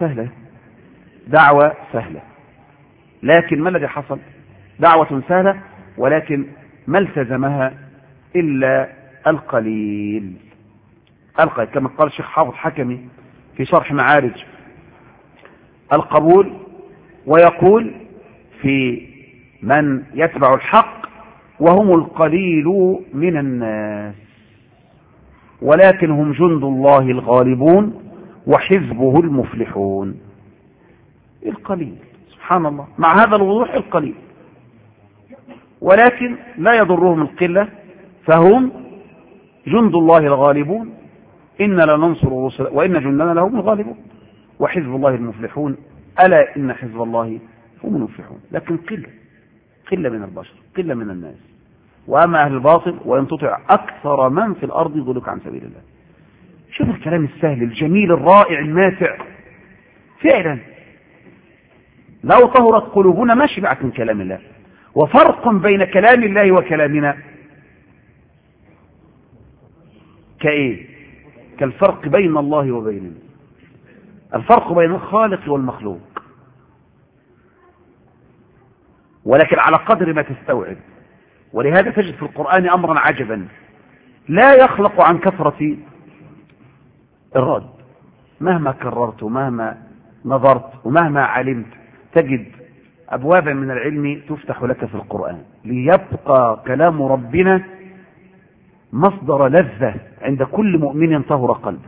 سهلة لكن ما الذي حصل؟ دعوة سهلة ولكن ما التزمها إلا القليل كما قال الشيخ حافظ حكمي في شرح معارج القبول، ويقول في من يتبع الحق وهم القليل من الناس ولكن هم جند الله الغالبون وحزبه المفلحون. القليل سبحان الله، مع هذا الوضوح القليل، ولكن لا يضرهم القلة فهم جند الله الغالبون إنا لننصر رسل وإن جندنا لهم الغالبون وحزب الله المفلحون ألا إن حزب الله هم المفلحون. لكن قلة من البشر، قلة من الناس. وأما أهل الباطل وإن تطع أكثر من في الأرض يضلك عن سبيل الله. شوف الكلام السهل الجميل الرائع الماتع فعلا. لو طهرت قلوبنا ما شبعت من كلام الله. وفرق بين كلام الله وكلامنا كإيه؟ كالفرق بين الله وبيننا. الفرق بين الخالق والمخلوق، ولكن على قدر ما تستوعب. ولهذا تجد في القرآن أمرا عجبا لا يخلق عن كثرة الرد. مهما كررت ومهما نظرت ومهما علمت تجد أبوابا من العلم تفتح لك في القرآن، ليبقى كلام ربنا مصدر لذة عند كل مؤمن طهر قلبه.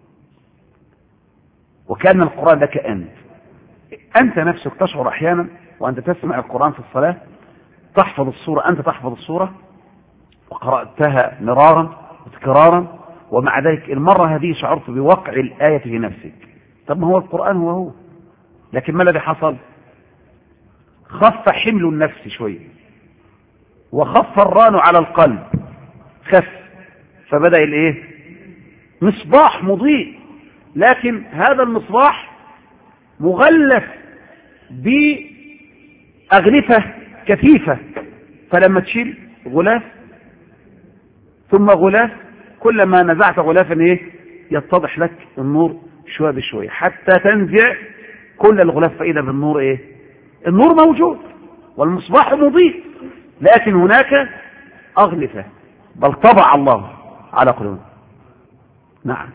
وكأن القرآن لك أنت نفسك تشعر أحيانا وأنت تسمع القرآن في الصلاة تحفظ السورة، أنت تحفظ السورة وقرأتها مرارا وتكرارا، ومع ذلك المرة هذه شعرت بوقع الآية في نفسك. طب ما هو القرآن هو، لكن ما الذي حصل؟ خف حمل النفس شوية وخف الران على القلب، خف، فبدأ الايه؟ مصباح مضيء، لكن هذا المصباح مغلف بأغلفة كثيفة، فلما تشيل غلاف ثم غلاف، كلما نزعت غلافا يتضح لك النور شوية بشوية حتى تنزع كل الغلاف، فإذا بالنور النور موجود والمصباح مضيء، لكن هناك أغلفة، بل طبع الله على قلوبهم. نعم.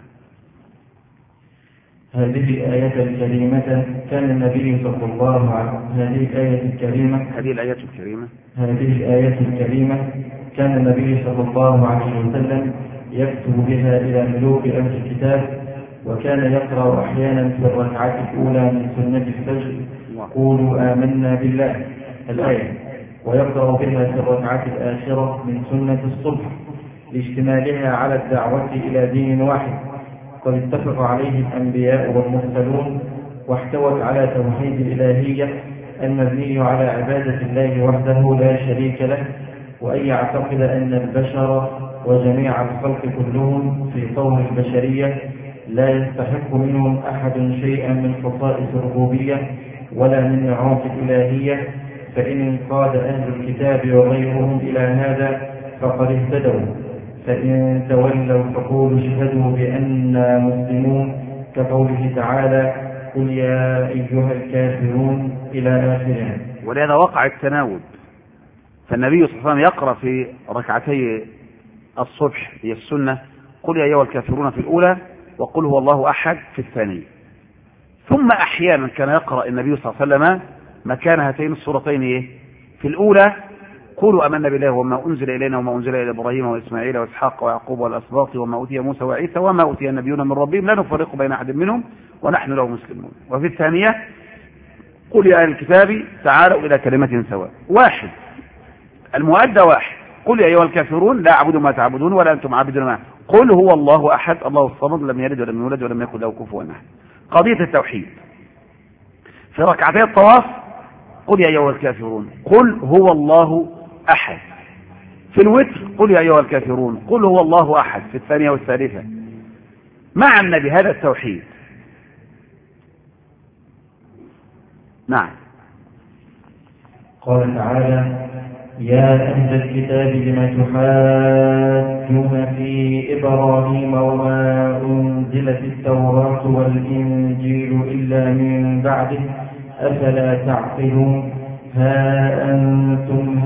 هذه الآية الكريمة كان النبي صلى الله عليه كان النبي صلى الله عليه وسلم يكتب بها إلى ملوك أهل الكتاب، وكان يقرأ أحيانا في الركعة الأولى من سنة الفجر قولوا آمنا بالله الآية، ويقرأ بها في الركعة الآخرة من سنة الصبح لاشتمالها على الدعوة إلى دين واحد قد اتفق عليه الأنبياء والمرسلون، واحتوت على توحيد الإلهية المبني على عبادة الله وحده لا شريك له، وأن يعتقد أن البشر وجميع الخلق كلهم في طور البشرية لا يستحق منهم أحد شيئا من خصائص الربوبية ولا من نعوت الإلهية، فإن انقاد أهل الكتاب وغيرهم إلى هذا فقد اهتدوا، فإن تولوا فقولوا اشهدوا بأننا مسلمون، كقوله تعالى قل يا أيها الكافرون إلى آخره. ولهذا وقع التناوب، فالنبي صلى الله عليه وسلم يقرأ في ركعتي الصبح هي السنة قل يا أيها الكافرون في الأولى وقل هو الله أحد في الثانية، ثم أحيانا كان يقرأ النبي صلى الله عليه وسلم مكان هاتين السورتين في الأولى قولوا آمنا بالله وما أنزل إلينا وما أنزل إلى إبراهيم وإسماعيل وإسحاق ويعقوب والأسباط وما أوتي موسى وعيسى وما أوتي النبيون من ربهم لا نفرق بين أحد منهم ونحن له مسلمون. وفي الثانية قل يا أهل الكتاب تعالوا إلى كلمة سواء، واحد المؤدى واحد، قل يا أيها الكافرون لا أعبد ما تعبدون ولا أنتم عابدون ما، قل هو الله أحد الله الصمد لم يلد ولم يولد ولم يكن له كفوا أحد. قضية التوحيد في ركعتي الطواف قل يا أيها الكافرون قل هو الله أحد، في الوتر قل يا أيها الكافرون قل هو الله أحد في الثانية والثالثة، معنى بهذا التوحيد. نعم. قال تعالى يا أهل الكتاب لم تحاجون في إبراهيم وما أنزلت التوراة والإنجيل إلا من بعده أفلا تعقلون ها أنتم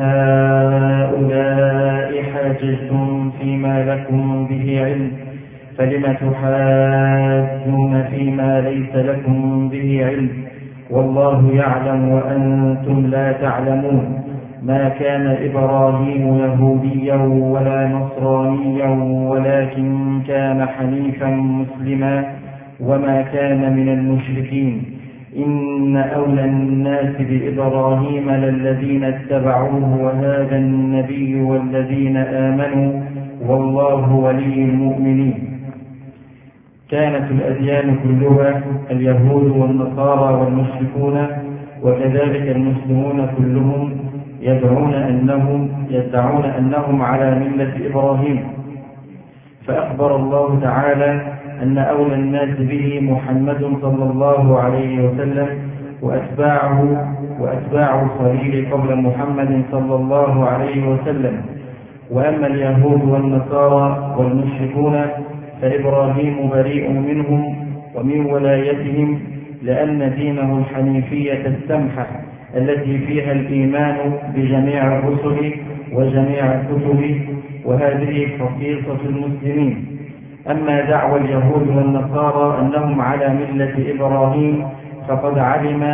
هؤلاء حاججتم فيما لكم به علم فلم تحاجون فيما ليس لكم به علم والله يعلم وأنتم لا تعلمون ما كان إبراهيم يهوديا ولا نصرانيا ولكن كان حنيفا مسلما وما كان من المشركين إن أولى الناس بإبراهيم للذين اتبعوه وهذا النبي والذين آمنوا والله ولي المؤمنين. كانت الأديان كلها اليهود والنصارى والمشركون وكذلك المسلمون كلهم يدعون أنهم على ملة إبراهيم، فأخبر الله تعالى أن أولى الناس به محمد صلى الله عليه وسلم وأتباع الخليل قبل محمد صلى الله عليه وسلم. وأما اليهود والنصارى والمشركون فإبراهيم بريء منهم ومن ولايتهم، لأن دينه الحنيفية السمحة التي فيها الإيمان بجميع الرسل وجميع الكتب، وهذه خصيصة المسلمين. أما دعوى اليهود والنصارى أنهم على ملة إبراهيم فقد علم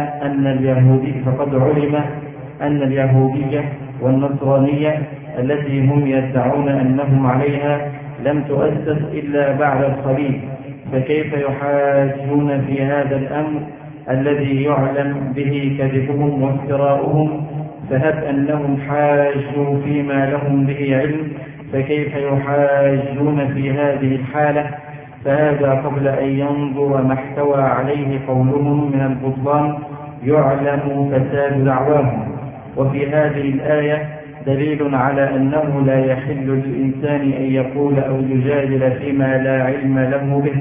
أن اليهودية والنصرانية التي هم يدعون أنهم عليها لم تؤسس إلا بعد الخليل، فكيف يحاجون في هذا الأمر الذي يعلم به كذبهم وافتراؤهم؟ فهب أنهم حاجوا فيما لهم به علم فكيف يحاجون في هذه الحالة؟ فهذا قبل أن ينظر ما احتوى عليه قولهم من البطلان يعلم فساد دعواهم. وفي هذه الآية دليل على أنه لا يحل للإنسان أن يقول أو يجادل فيما لا علم له به.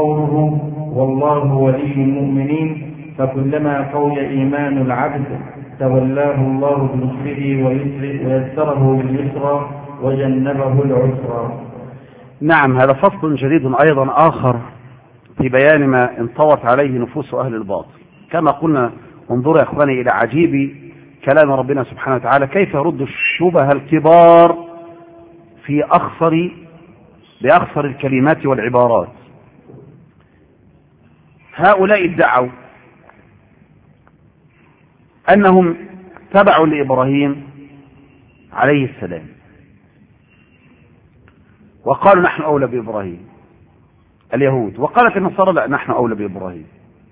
وقوله والله ولي المؤمنين فكلما قوي إيمان العبد تولاه الله بنصره ويسره باليسرى وجنبه العسرى. نعم، هذا فصل جديد أيضا آخر في بيان ما انطوت عليه نفوس أهل الباطل. كما قلنا، انظروا يا إخواني إلى عجيب كلام ربنا سبحانه وتعالى، كيف يرد الشبه الكبار بأخصر الكلمات والعبارات. هؤلاء ادعوا أنهم تبعوا لإبراهيم عليه السلام، وقالوا نحن أولى بإبراهيم اليهود، وقالت النصارى لا نحن أولى بإبراهيم.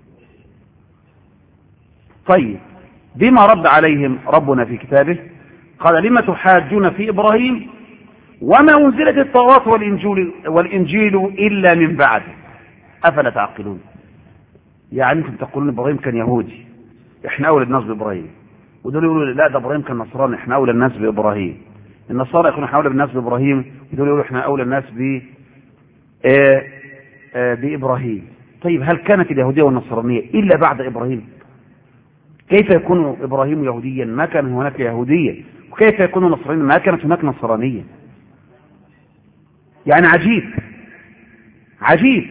طيب، بما رد عليهم ربنا في كتابه؟ قال لما تحاجون في إبراهيم وما أنزلت التوراة والإنجيل إلا من بعده أفلا تعقلون. يعني انتم تقولون إبراهيم كان يهودي، احنا أولى الناس بإبراهيم، ودول يقولوا لا ده إبراهيم كان نصراني، احنا أولى الناس بإبراهيم. النصارى يكونوا احنا أولى بالناس بإبراهيم، ودول يقولوا احنا أولى الناس بإبراهيم. طيب، هل كانت اليهودية والنصرانية إلا بعد إبراهيم؟ كيف يكون إبراهيم يهوديا ما كان هناك يهودية؟ وكيف يكون نصرانيا ما كانت هناك نصرانية؟ يعني عجيب.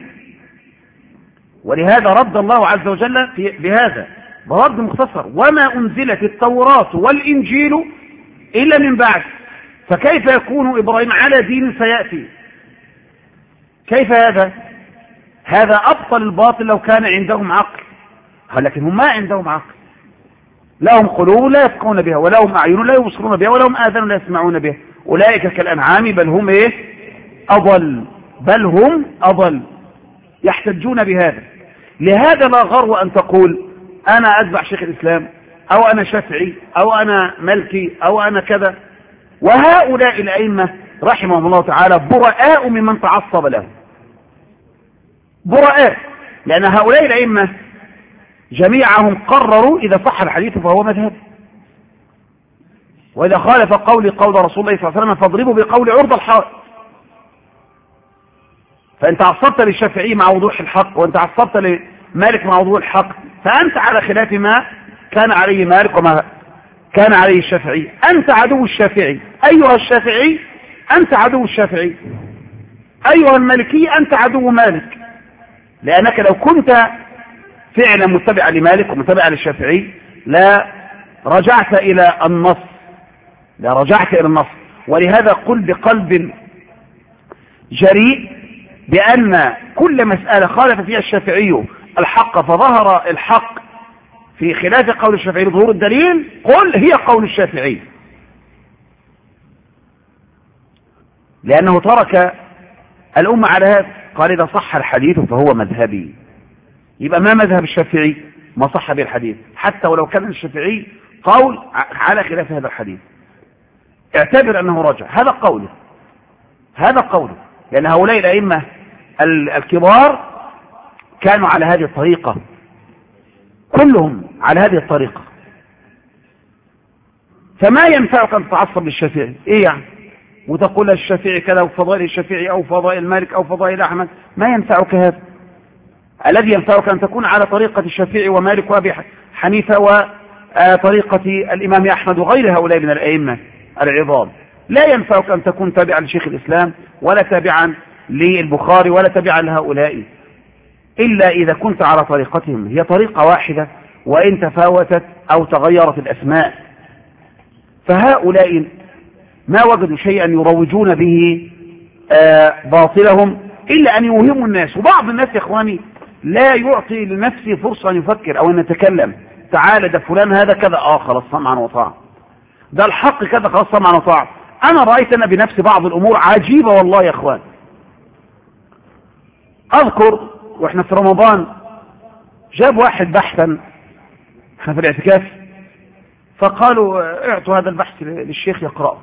ولهذا رد الله عز وجل بهذا برد مختصر: وما أنزلت التوراة والإنجيل إلا من بعد. فكيف يكون إبراهيم على دين سيأتي؟ كيف هذا أبطل الباطل لو كان عندهم عقل، لكن هم ما عندهم عقل. لهم قلوب لا يفقهون بها، ولهم أعين لا يبصرون بها، ولهم آذان لا يسمعون بها، أولئك كالأنعام بل هم أضل. يحتجون بهذا. لهذا لا غرو أن تقول أنا أتبع شيخ الإسلام، أو أنا شافعي، أو أنا مالكي، أو أنا كذا. وهؤلاء الأئمة رحمهم الله تعالى براء ممن تعصب لهم، براء، لأن هؤلاء الأئمة جميعهم قرروا إذا صح الحديث فهو مذهب، وإذا خالف قول رسول الله صلى الله عليه وسلم فاضربوا بقول عرض الحائط. فأنت عصبت للشافعي مع وضوح الحق، وأنت عصبت لمالك مع وضوح الحق، فأنت على خلاف ما كان عليه مالك وما كان عليه الشافعي. أنت عدو الشافعي أيها الشافعي، أنت عدو الشافعي أيها المالكي، أنت عدو مالك. لأنك لو كنت فعلا متبعا لمالك ومتبعا للشافعي لا رجعت إلى النص، ولهذا قل بقلب جريء بأن كل مسألة خالف فيها الشافعي الحق فظهر الحق في خلاف قول الشافعي لظهور الدليل، قل هي قول الشافعي، لأنه ترك الأمة على هذا. قال إذا صح الحديث فهو مذهبي. يبقى ما مذهب الشافعي؟ ما صح به الحديث، حتى ولو كان الشافعي قول على خلاف هذا الحديث، اعتبر أنه رجع. هذا قوله، لأن هؤلاء الأئمة الكبار كانوا على هذه الطريقة، كلهم على هذه الطريقة. فما ينفعك أن تتعصب للشافعي، إيه يعني؟ وتقول الشافعي كذا وفضائل الشافعي أو فضائل مالك أو فضائل أحمد، ما ينفعك هذا. الذي ينفعك أن تكون على طريقة الشافعي ومالك وأبي حنيفة وطريقة الإمام أحمد وغير هؤلاء من الأئمة العظام. لا ينفعك أن تكون تابعا لشيخ الإسلام ولا تابعا للبخاري ولا تابعا لهؤلاء، إلا إذا كنت على طريقتهم. هي طريقة واحدة وإن تفاوتت أو تغيرت الأسماء. فهؤلاء ما وجدوا شيئا يروجون به باطلهم إلا أن يوهموا الناس. وبعض الناس يا إخواني لا يعطي لنفسه فرصة أن يفكر أو أن يتكلم. تعالى ده فلان هذا كذا، خلاص سمعا وطاعة، ده الحق كذا خلاص سمعا وطاعة. أنا رأيت أنا بنفسي بعض الأمور عجيبة والله يا إخوان. أذكر وإحنا في رمضان جاب واحد بحثا، احنا في الاعتكاف، فقالوا اعطوا هذا البحث للشيخ يقرأه.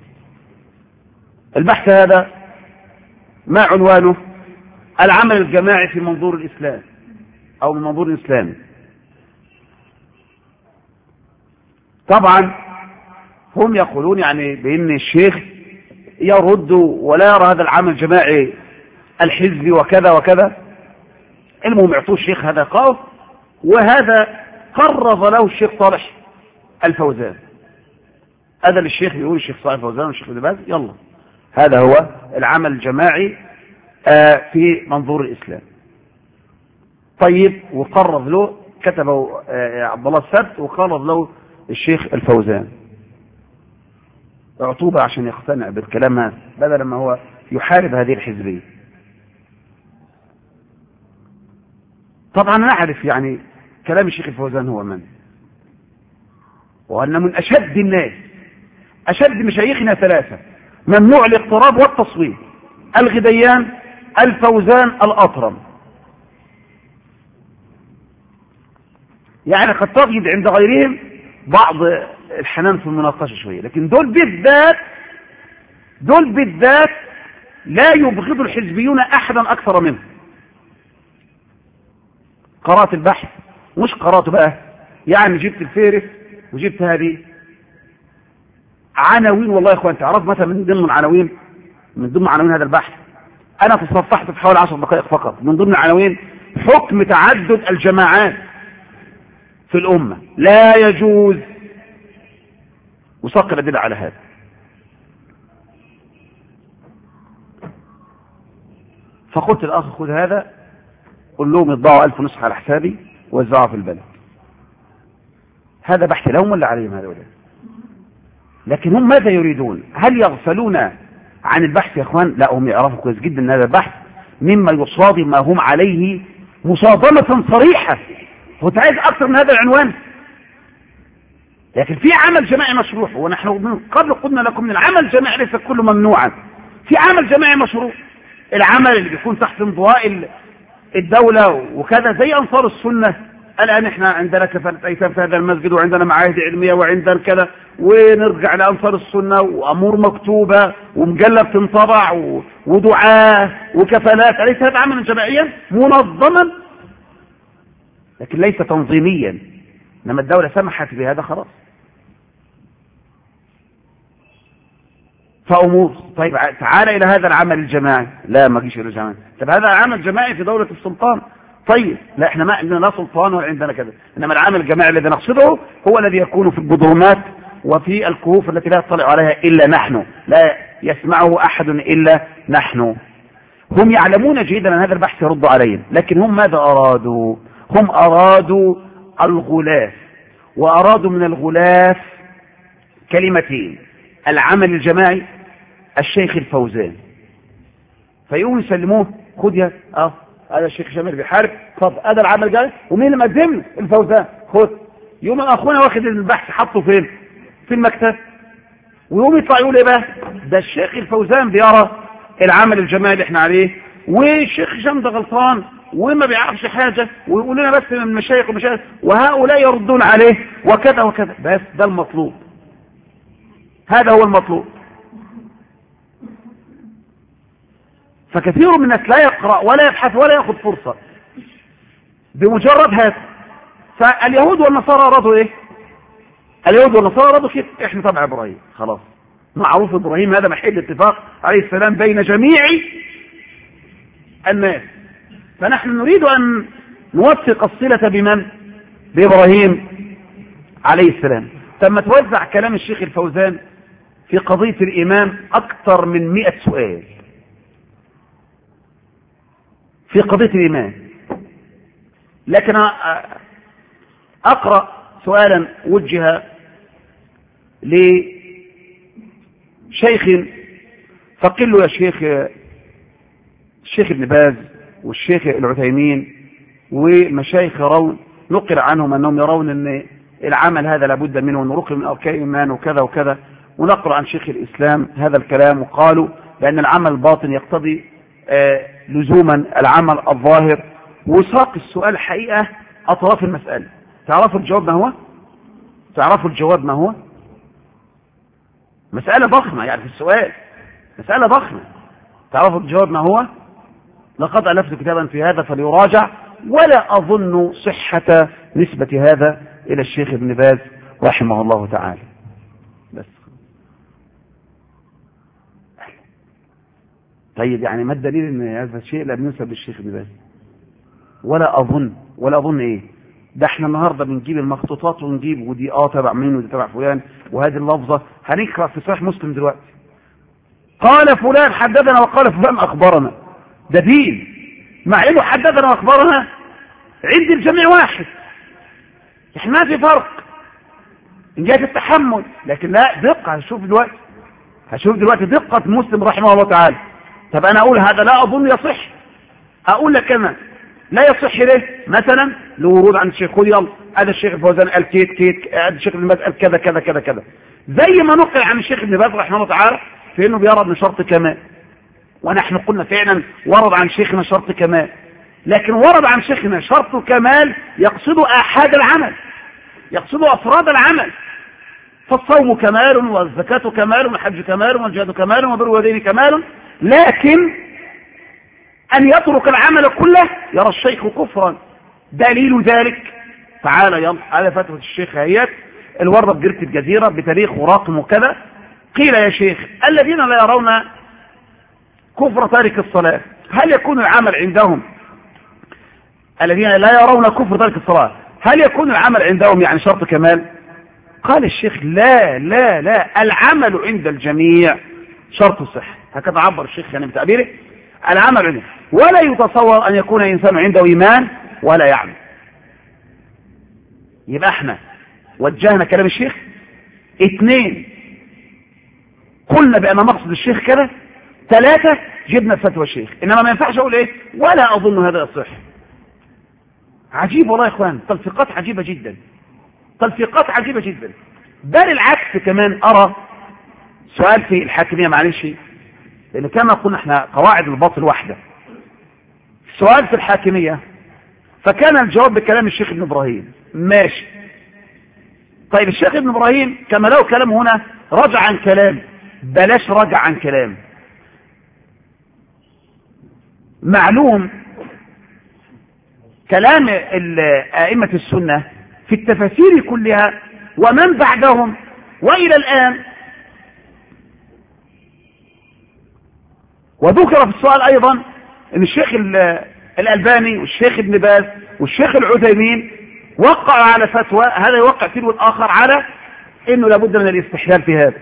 البحث هذا ما عنوانه؟ العمل الجماعي في منظور الإسلام أو من منظور الإسلام. طبعا هم يقولون يعني بأن الشيخ يرد ولا يرى هذا العمل الجماعي الحزبي وكذا وكذا. المهم يعطوه الشيخ هذا قاف، وهذا قرض له الشيخ صالح الفوزان. هذا للشيخ بيقول الشيخ صالح الفوزان والشيخ ابن باز، يلا هذا هو العمل الجماعي في منظور الإسلام. طيب، وقرض له، كتبه عبد الله السبت وقرض له الشيخ الفوزان عطوبة عشان يقتنع بالكلام هذا، بدل ما هو يحارب هذه الحزبية. طبعا نعرف يعني كلام الشيخ الفوزان هو من، وأن من أشد الناس، أشد مشايخنا ثلاثة ممنوع الاقتراب والتصويت: الغديان، الفوزان، الأطرم. يعني قد تجد عند غيرهم بعض الحنان في المناقشة شوية، لكن دول بالذات لا يبغض الحزبيون أحدا أكثر منه. قرأت البحث، مش قرأته بقى يعني جبت الفهرس وجبت هذه عناوين. والله يا اخوان تعرف مثلا من ضمن عناوين هذا البحث، انا تصفحت في حوالي 10 دقائق فقط، من ضمن العناوين: حكم تعدد الجماعات في الامه لا يجوز، وساق الادله على هذا. فقلت للاخ: خذ هذا، قل لهم يطبعوا 1000 نسخه على حسابي ووزعوها في البلد. هذا بحث لهم ولا عليهم هؤلاء؟ لكن هم ماذا يريدون؟ هل يغفلون عن البحث يا اخوان؟ لا، هم يعرفوا كويس جدا ان هذا البحث مما يصادم ما هم عليه مصادمة صريحة. هو عايز اكثر من هذا العنوان؟ لكن في عمل جماعي مشروع، ونحن من قبل قلنا لكم ان العمل الجماعي ليس كله ممنوعا. في عمل جماعي مشروع، العمل اللي بيكون تحت انضواء الدولة وكذا، زي انصار السنة. الان احنا عندنا كفالة ايتام في هذا المسجد، وعندنا معاهد علمية، وعندنا كذا، ونرجع لانصار السنة وامور مكتوبة ومجلة تنطبع ودعاة وكفالات. اليس هذا عملا جماعيا منظما؟ لكن ليس تنظيميا، انما الدولة سمحت بهذا خلاص. فامور طيب، تعال الى هذا العمل الجماعي. لا، ما جيش الى الجماعي. طب هذا عمل جماعي في دولة السلطان. طيب، لا، احنا ما عندنا لا سلطان ولا عندنا كذا، انما العمل الجماعي الذي نقصده هو الذي يكون في البدرومات وفي الكهوف التي لا يطلع عليها الا نحن، لا يسمعه احد الا نحن. هم يعلمون جيدا ان هذا البحث يرد عليهم، لكن هم ماذا ارادوا؟ هم ارادوا الغلاف، وارادوا من الغلاف كلمتين: العمل الجماعي، الشيخ الفوزان. فيقوم يسلموه: خد يا هذا الشيخ شامل بيحارب، اتفضل، هذا العمل جاي. ومين اللي مقدم؟ الفوزان، خد. يوم اخونا واخد البحث حطه فين؟ في المكتب. ويوم يطلع يقول ايه بقى؟ ده الشيخ الفوزان بيرى العمل الجماعي اللي احنا عليه، والشيخ هشام ده غلطان وما بيعرفش حاجه، ويقول لنا بس من المشايخ ومشايخ، وهؤلاء يردون عليه وكذا وكذا. بس ده المطلوب، هذا هو المطلوب. فكثير من الناس لا يقرأ ولا يبحث ولا يأخذ فرصة بمجرد هذا. فاليهود والنصارى أرادوا إيه؟ اليهود والنصارى أرادوا كده: إحنا تبع إبراهيم، خلاص معروف إبراهيم هذا محل اتفاق عليه السلام بين جميع الناس، فنحن نريد أن نوثق الصلة بمن؟ بإبراهيم عليه السلام. ثم توزع كلام الشيخ الفوزان في قضية الإمام أكثر من 100 سؤال في قضية الإمام. لكن أقرأ سؤالا وجه لشيخ فقل له: يا شيخ، الشيخ ابن باز والشيخ العثيمين ومشايخ يرون، نقل عنهم أنهم يرون أن العمل هذا لابد منه، ونرقي من أركان الإيمان وكذا وكذا، ونقرأ عن شيخ الإسلام هذا الكلام، وقالوا بأن العمل الباطن يقتضي لزوما العمل الظاهر. وساق السؤال حقيقة أطراف المسألة. تعرفوا الجواب ما هو؟ تعرفوا الجواب ما هو؟ مسألة ضخمة يعني في السؤال، مسألة ضخمة. تعرفوا الجواب ما هو؟ لقد ألفت كتابا في هذا فليراجع، ولا أظن صحة نسبة هذا إلى الشيخ ابن باز رحمه الله تعالى. بس طيب، يعني ما الدليل ان هذا الشيء لا ينسب للشيخ ابن باز؟ ولا اظن ايه؟ ده احنا النهارده بنجيب المخطوطات ونجيب ودي تبع مين ودي تبع فلان، وهذه اللفظه هنقرا في صحيح مسلم دلوقتي قال فلان حدثنا وقال فلان اخبرنا. ده دين، مع انه حدثنا واخبرنا عند الجميع واحد، احنا ما في فرق ان جهه التحمل. لكن لا دقه، هشوف دلوقتي دقه مسلم رحمه الله تعالى. طب انا اقول هذا لا اظن يصح، اقول لك كمان لا يصح ليه؟ مثلا لورود عن الشيخ، خذ يلا هذا الشيخ الفوزان قال كيت، هذا الشيخ ابن باز قال كذا كذا كذا كذا، زي ما نقل عن الشيخ ابن باز رحمه الله تعالى في انه بيرى من شرط كمال، ونحن قلنا فعلا ورد عن شيخنا شرط كمال. لكن ورد عن شيخنا شرط كمال يقصد احاد العمل، يقصد افراد العمل. فالصوم كمال، والزكاة كمال، والحج كمال، والجهاد كمال، وبر الوالدين كمال. لكن أن يترك العمل كله يرى الشيخ كفرا. دليل ذلك تعالى يلا هذا فتوى الشيخ هيات الوردة بجرة الجزيرة بتاريخ ورقم وكذا. قيل يا شيخ الذين لا يرون كفر تارك الصلاة هل يكون العمل عندهم، الذين لا يرون كفر تارك الصلاة هل يكون العمل عندهم يعني شرط كمال؟ قال الشيخ لا لا لا، العمل عند الجميع شرط صح. هكذا عبر الشيخ يعني بتعبيره، العمل عنده، ولا يتصور أن يكون إنسان عنده إيمان ولا يعمل. يبقى احنا وجهنا كلام الشيخ، 2 قلنا بأن مقصد الشيخ كذا، 3 جبنا فتوى الشيخ. إنما ما ينفعش أقول إيه ولا أظن هذا يصح. عجيب والله يا إخوان، تلفيقات عجيبة جدا، تلفيقات عجيبة جدا. بل العكس كمان أرى. سؤال في الحاكمية معلش، لأن كما قلنا احنا قواعد الباطل واحدة. سؤال في الحاكمية فكان الجواب بكلام الشيخ ابن إبراهيم، ماشي. طيب الشيخ ابن إبراهيم كما له كلام هنا رجع عن كلام، بلاش رجع عن كلام. معلوم كلام أئمة السنة في التفاسير كلها ومن بعدهم وإلى الآن. وذكر في السؤال أيضا أن الشيخ الألباني والشيخ ابن باز والشيخ العثيمين وقعوا على فتوى، هذا يوقع تلو الآخر على أنه لابد من الاستحلال في هذا.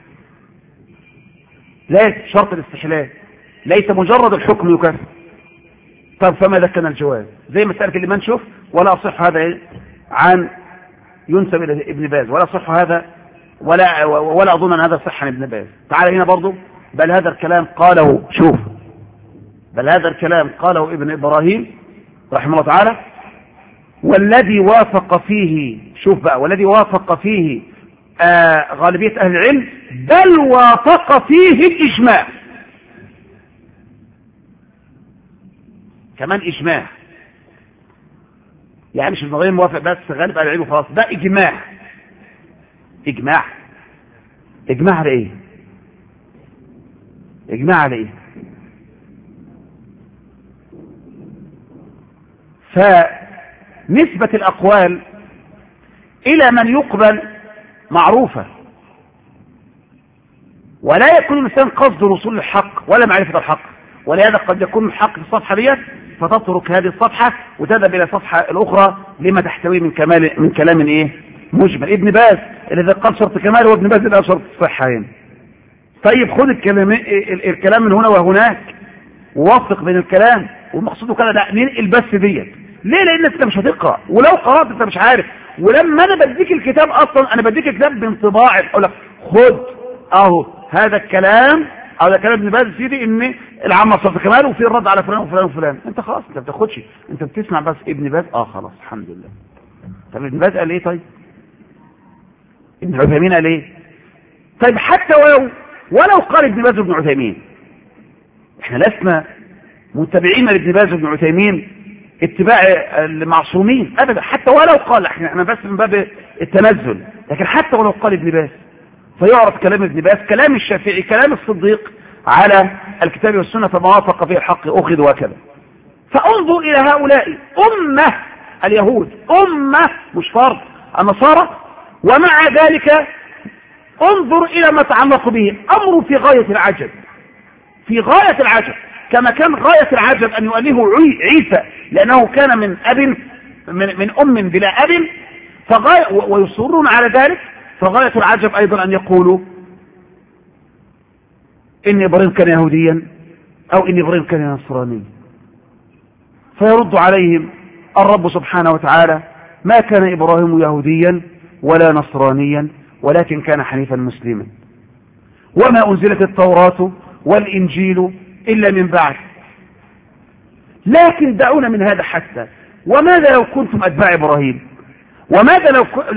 لا شرط الاستحلال ليس مجرد الحكم يكفر. طب فماذا كان الجواب؟ زي مسألة اللي ما نشوف ولا صح هذا عن ينسب إلى ابن باز، ولا صح هذا ولا أظن أن هذا صح عن ابن باز. تعال هنا برضو، بل هذا الكلام قاله، شوف، بل هذا الكلام قاله ابن إبراهيم رحمه الله تعالى، والذي وافق فيه، شوف بقى، والذي وافق فيه غالبية أهل العلم، بل وافق فيه الإجماع، كمان إجماع، يعني مش ابن إبراهيم موافق بس غالب أهل العلم خلاص، ده إجماع. إجماع على إيه؟ إجماع على إيه؟ فنسبة الأقوال إلى من يقبل معروفة، ولا يكون الإنسان قصد وصول الحق ولا معرفة الحق، ولهذا قد يكون الحق في الصفحة ديت فتترك هذه الصفحة وتذهب إلى الصفحة الأخرى لما تحتوي من كلام إيه؟ مجمل. ابن باز الذي قال شرط كمال هو ابن باز اللي قال شرط الصحة هنا. طيب خذ الكلام من هنا وهناك ووفق بين الكلام، والمقصود كده لا ننقل بس ديت. ليه؟ لان انت مش هتقرا، ولو قرات انت مش عارف. ولما انا بديك الكتاب اصلا انا بديك الكتاب بانطباع، اقول لك خد اهو هذا الكلام او ده كلام ابن باز سيدي ان العامه صرف كمال وفي الرد على فلان وفلان وفلان. انت خلاص انت ما بتاخدش، انت بتسمع بس ابن باز. خلاص الحمد لله. طب ابن باز قال ايه؟ طيب ابن عثيمين قال ايه؟ طيب حتى ولو قال ابن باز وابن عثيمين، احنا لسنا متبعين لابن باز وابن عثيمين اتباع المعصومين ابدا، حتى ولو قال، احنا بس من باب التنزل، لكن حتى ولو قال ابن باز فيعرف كلام ابن باز، كلام الشافعي، كلام الصديق على الكتاب والسنه، فما وافق فيه الحق اخذ وكذا. فانظر الى هؤلاء امه اليهود، امه مش فرد النصارى، ومع ذلك انظر الى ما تعلق به امر في غايه العجب، في غايه العجب. كما كان غايه العجب ان يؤلهه عيسى لانه كان من اب من أم بلا أب، ويصرون على ذلك، فغاية العجب أيضا أن يقولوا إن إبراهيم كان يهوديا أو إن إبراهيم كان نصرانيا. فيرد عليهم الرب سبحانه وتعالى: ما كان إبراهيم يهوديا ولا نصرانيا ولكن كان حنيفا مسلما، وما أنزلت التوراة والإنجيل إلا من بعد. لكن دعونا من هذا حتى، وماذا لو كنتم أتباع إبراهيم؟ وماذا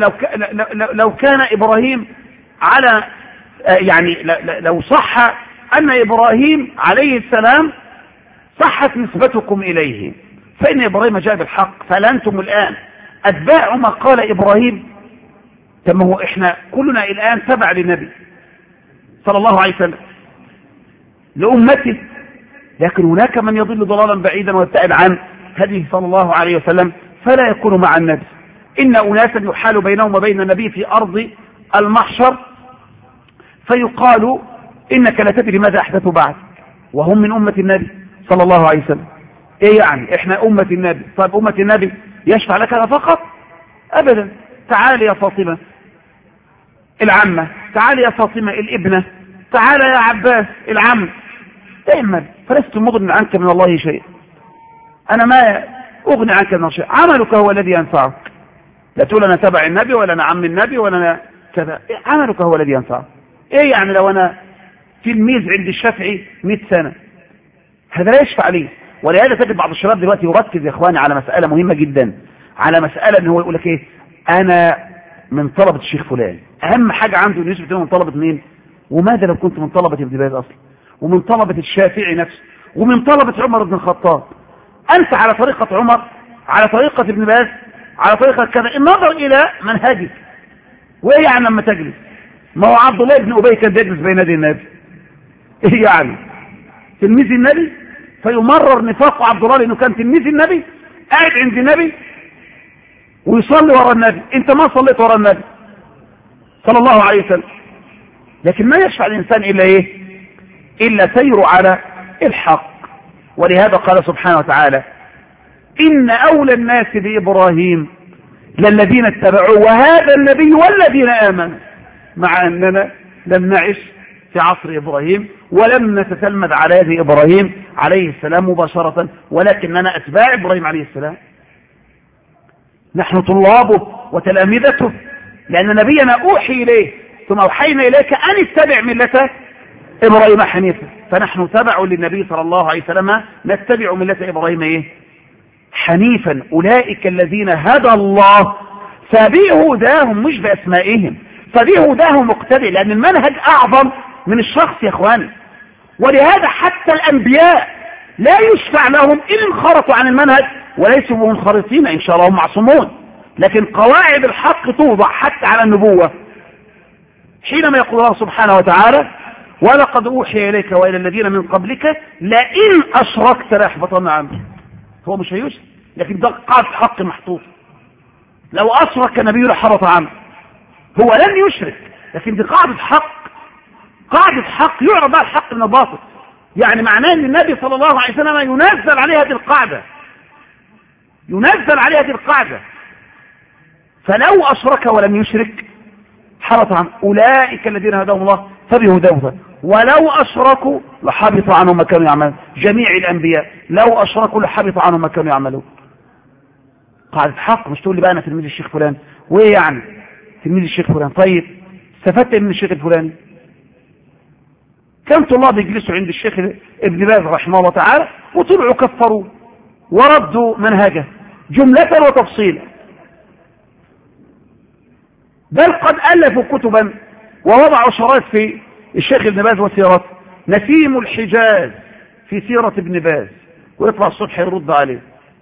لو كان إبراهيم على يعني لو صح أن إبراهيم عليه السلام صحت نسبتكم إليه، فإن إبراهيم جاء بالحق، فلأنتم الآن أتباع ما قال إبراهيم. كما هو إحنا كلنا الآن تبع للنبي صلى الله عليه وسلم لأمته، لكن هناك من يضل ضلالا بعيدا ويبتعد عن هديه صلى الله عليه وسلم فلا يكون مع النبي. إن أناسا يحال بينهم وبين النبي في أرض المحشر فيقال إنك لا تدري ماذا أحدثوا بعد، وهم من أمة النبي صلى الله عليه وسلم. إيه يعني إحنا أمة النبي؟ طيب أمة النبي يشفع لك هذا فقط؟ أبدا. تعال يا فاطمة العمة، تعال يا فاطمة الابنة، تعال يا عباس العم، دائما. فلست مغني عنك من الله شيء، أنا ما أغني عنك من شيء، عملك هو الذي ينفعك. لا تقول أنا تبع النبي ولا أنا عم النبي ولا أنا كذا، عملك هو الذي ينفعك. إيه يعني لو أنا تلميذ عند الشافعي 100 سنة، هذا لا يشفع لي. ولهذا تجد بعض الشباب دلوقتي يركز يا إخواني على مسألة مهمة جدا، على مسألة إن هو يقول لك إيه، أنا من طلبة الشيخ فلان. أهم حاجة عنده إنه يثبت من طلبة مين؟ وماذا لو كنت من طلبة ابن باز أصلا، ومن طلبة الشافعي نفسه، ومن طلبة عمر بن الخطاب؟ أنت على طريقة عمر، على طريقة ابن باز، على طريقة كذا. النظر إلى منهجك. وإيه يعني لما تجلس؟ ما هو عبد الله بن أبي كان بيجلس بين يدي النبي. إيه يعني؟ تلميذ النبي، فيمرر نفاق عبد الله لأنه كان تلميذ النبي، قاعد عند النبي ويصلي وراء النبي. أنت ما صليت وراء النبي صلى الله عليه وسلم. لكن ما يشفع الإنسان إلا إيه؟ إلا سير على الحق. ولهذا قال سبحانه وتعالى: إن أولى الناس بإبراهيم للذين اتبعوه وهذا النبي والذين آمنوا. مع أننا لم نعش في عصر إبراهيم ولم نتتلمذ على يد إبراهيم عليه السلام مباشرة، ولكننا أتباع إبراهيم عليه السلام، نحن طلابه وتلامذته، لأن نبينا أوحي إليه ثم أوحينا إليك أن اتبع ملة إبراهيم حنيفا. فنحن تبع للنبي صلى الله عليه وسلم، نتبع ملة إبراهيم إيه؟ حنيفا. أولئك الذين هدى الله فبهداهم، مش بأسمائهم، فبهداهم مقتدي، لأن المنهج أعظم من الشخص يا إخواني. ولهذا حتى الأنبياء لا يشفع لهم إن انخرطوا عن المنهج، وليسوا منخرطين إن شاء الله هم معصومون، لكن قواعد الحق توضع حتى على النبوة. حينما يقول الله سبحانه وتعالى: ولقد أوحي إليك وإلى الذين من قبلك لئن أشركت ليحبطن عنك. هو مش هيشرك، لكن ده قاعدة حق محطوط. لو أشرك النبي لحبط عنه، هو لن يشرك، لكن دي قاعدة حق، قاعدة حق يعرض بها الحق من الباطل. يعني معناه ان النبي صلى الله عليه وسلم ينزل عليه هذه القاعدة، ينزل عليه هذه القاعدة. فلو أشرك ولم يشرك حبط عنه. أولئك الذين هداهم الله فبهداه، ولو أشركوا لحبط عنهم ما كانوا يعملون. جميع الأنبياء لو أشركوا لحبط عنهم ما كانوا يعملون. قاعدة حق. مش تقول لي بقى أنا تلميذ الشيخ فلان، وإيه يعني تلميذ الشيخ فلان؟ طيب استفدت من الشيخ الفلاني؟ كم طلاب يجلسوا عند الشيخ ابن باز رحمه الله تعالى وطلعوا كفروا وردوا منهجه جملة وتفصيلا، بل قد ألفوا كتبا ووضعوا شرائط في الشيخ ابن باز وسيرته. نسيم الحجاز في سيرة ابن باز، ويطلع الصبح يرد عليه.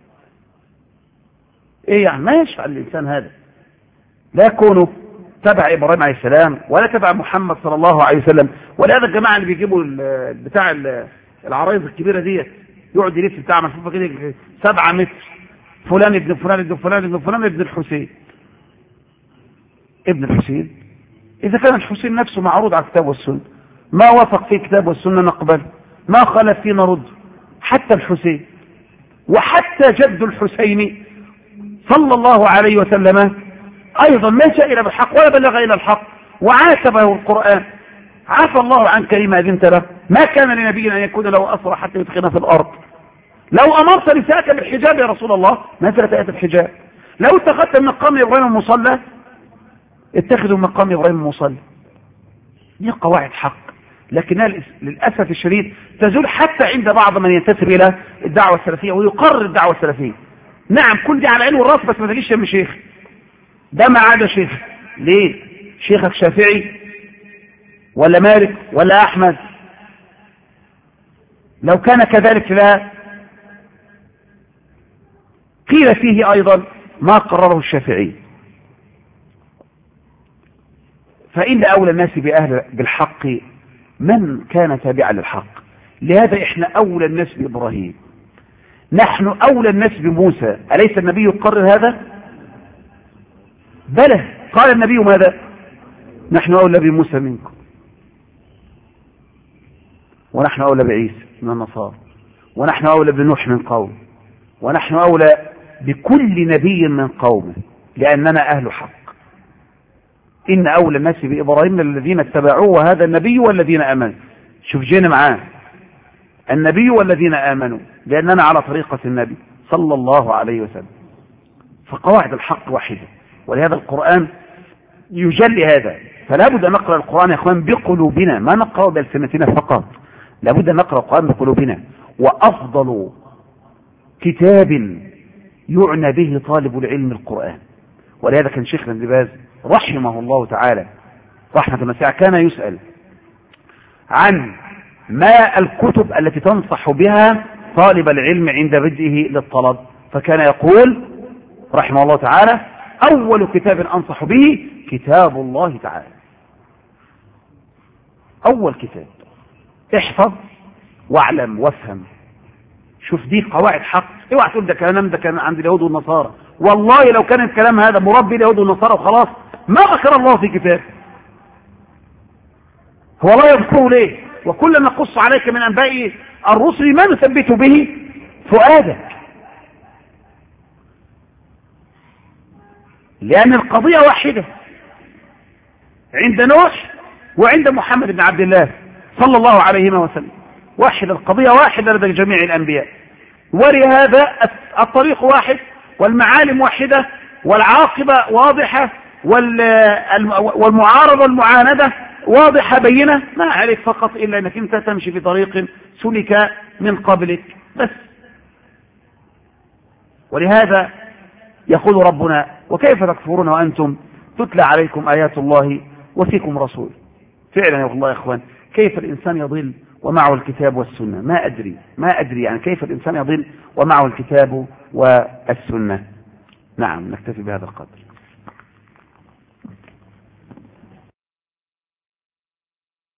ايه يعني؟ ما يشفع الإنسان هذا. لا يكونوا تبع إبراهيم عليه السلام ولا تبع محمد صلى الله عليه وسلم. ولهذا الجماعة اللي بيجيبوا بتاع العرايض الكبيرة دي يقعد يلف بتاع ملفوفة كده 7 متر، فلان ابن فلان ابن فلان ابن فلان ابن الحسين. ابن الحسين إذا كان الحسين نفسه معروض على الكتاب والسنة، ما وافق في الكتاب والسنة نقبل، ما خالف فيه نرد. حتى الحسين وحتى جد الحسين صلى الله عليه وسلم أيضا ما جاء إلى بالحق ولا بلغ إلى الحق، وعاتبه القرآن: عفى الله عنك لما أذنت له، ما كان لنبي أن يكون له أسرى حتى يدخلنا في الأرض. لو أمرت نساءك بالحجاب يا رسول الله نزلت آية الحجاب. لو اتخذت من مقام إبراهيم مصلى اتخذوا من مقام إبراهيم مصلى. دي قواعد حق، لكنها للأسف الشديد تزول حتى عند بعض من ينتسب إلى الدعوة السلفية ويقرر الدعوة السلفية. نعم كل دي على عين والراس، بس ما تجيش يا شيخ ده ما عدا شيخ. ليه؟ شيخك شافعي ولا مالك ولا أحمد؟ لو كان كذلك لا قيل فيه أيضا ما قرره الشافعي. فإن أولى الناس بالحق من كان تابعا للحق. لهذا إحنا أولى الناس بإبراهيم، نحن أولى الناس بموسى. أليس النبي يقرر هذا؟ بلى، قال النبي ماذا؟ نحن أولى بموسى منكم، ونحن أولى بعيسى من النصارى، ونحن أولى بنوح من قوم، ونحن أولى بكل نبي من قومه، لأننا أهل حق. إن أولى الناس بإبراهيم الذين اتبعوه وهذا النبي والذين آمنوا. شوف جينا معاه النبي والذين آمنوا، لأننا على طريقة النبي صلى الله عليه وسلم. فقواعد الحق واحدة، ولهذا القرآن يجلي هذا. فلا بد أن نقرأ القرآن يا أخوان بقلوبنا، ما نقرأ بألسنتنا فقط، لا بد أن نقرأ القرآن بقلوبنا. وأفضل كتاب يعنى به طالب العلم القرآن. ولهذا كان شيخنا ابن باز رحمه الله تعالى رحمة واسعة كان يسأل عن ما الكتب التي تنصح بها طالب العلم عند بدئه للطلب، فكان يقول رحمه الله تعالى: أول كتاب أنصح به كتاب الله تعالى. أول كتاب، احفظ واعلم وافهم. شوف دي قواعد حق. اوعى تقول ده كلام ده كان عند اليهود والنصارى. والله لو كان الكلام هذا مربي اليهود والنصارى وخلاص ما ذكر الله في كتاب. هو لا يذكره ليه؟ وكل نقص عليك من أنباء الرسل ما نثبت به فؤادك. لأن القضية واحدة عند نوح وعند محمد بن عبد الله صلى الله عليه وسلم، واحدة، القضية واحدة لدى جميع الأنبياء. ولهذا الطريق واحد والمعالم واحدة والعاقبة واضحة والمعارضة والمعاندة واضحة بينة. ما عليك فقط إلا أنك أنت تمشي في طريق سلك من قبلك بس. ولهذا يقول ربنا: وكيف تكفرون وأنتم تتلى عليكم آيات الله وفيكم رسول. فعلا يا الله يا إخوان، كيف الإنسان يضل ومعه الكتاب والسنة؟ ما أدري يعني كيف الإنسان يضل ومعه الكتاب والسنة. نعم، نكتفي بهذا القدر.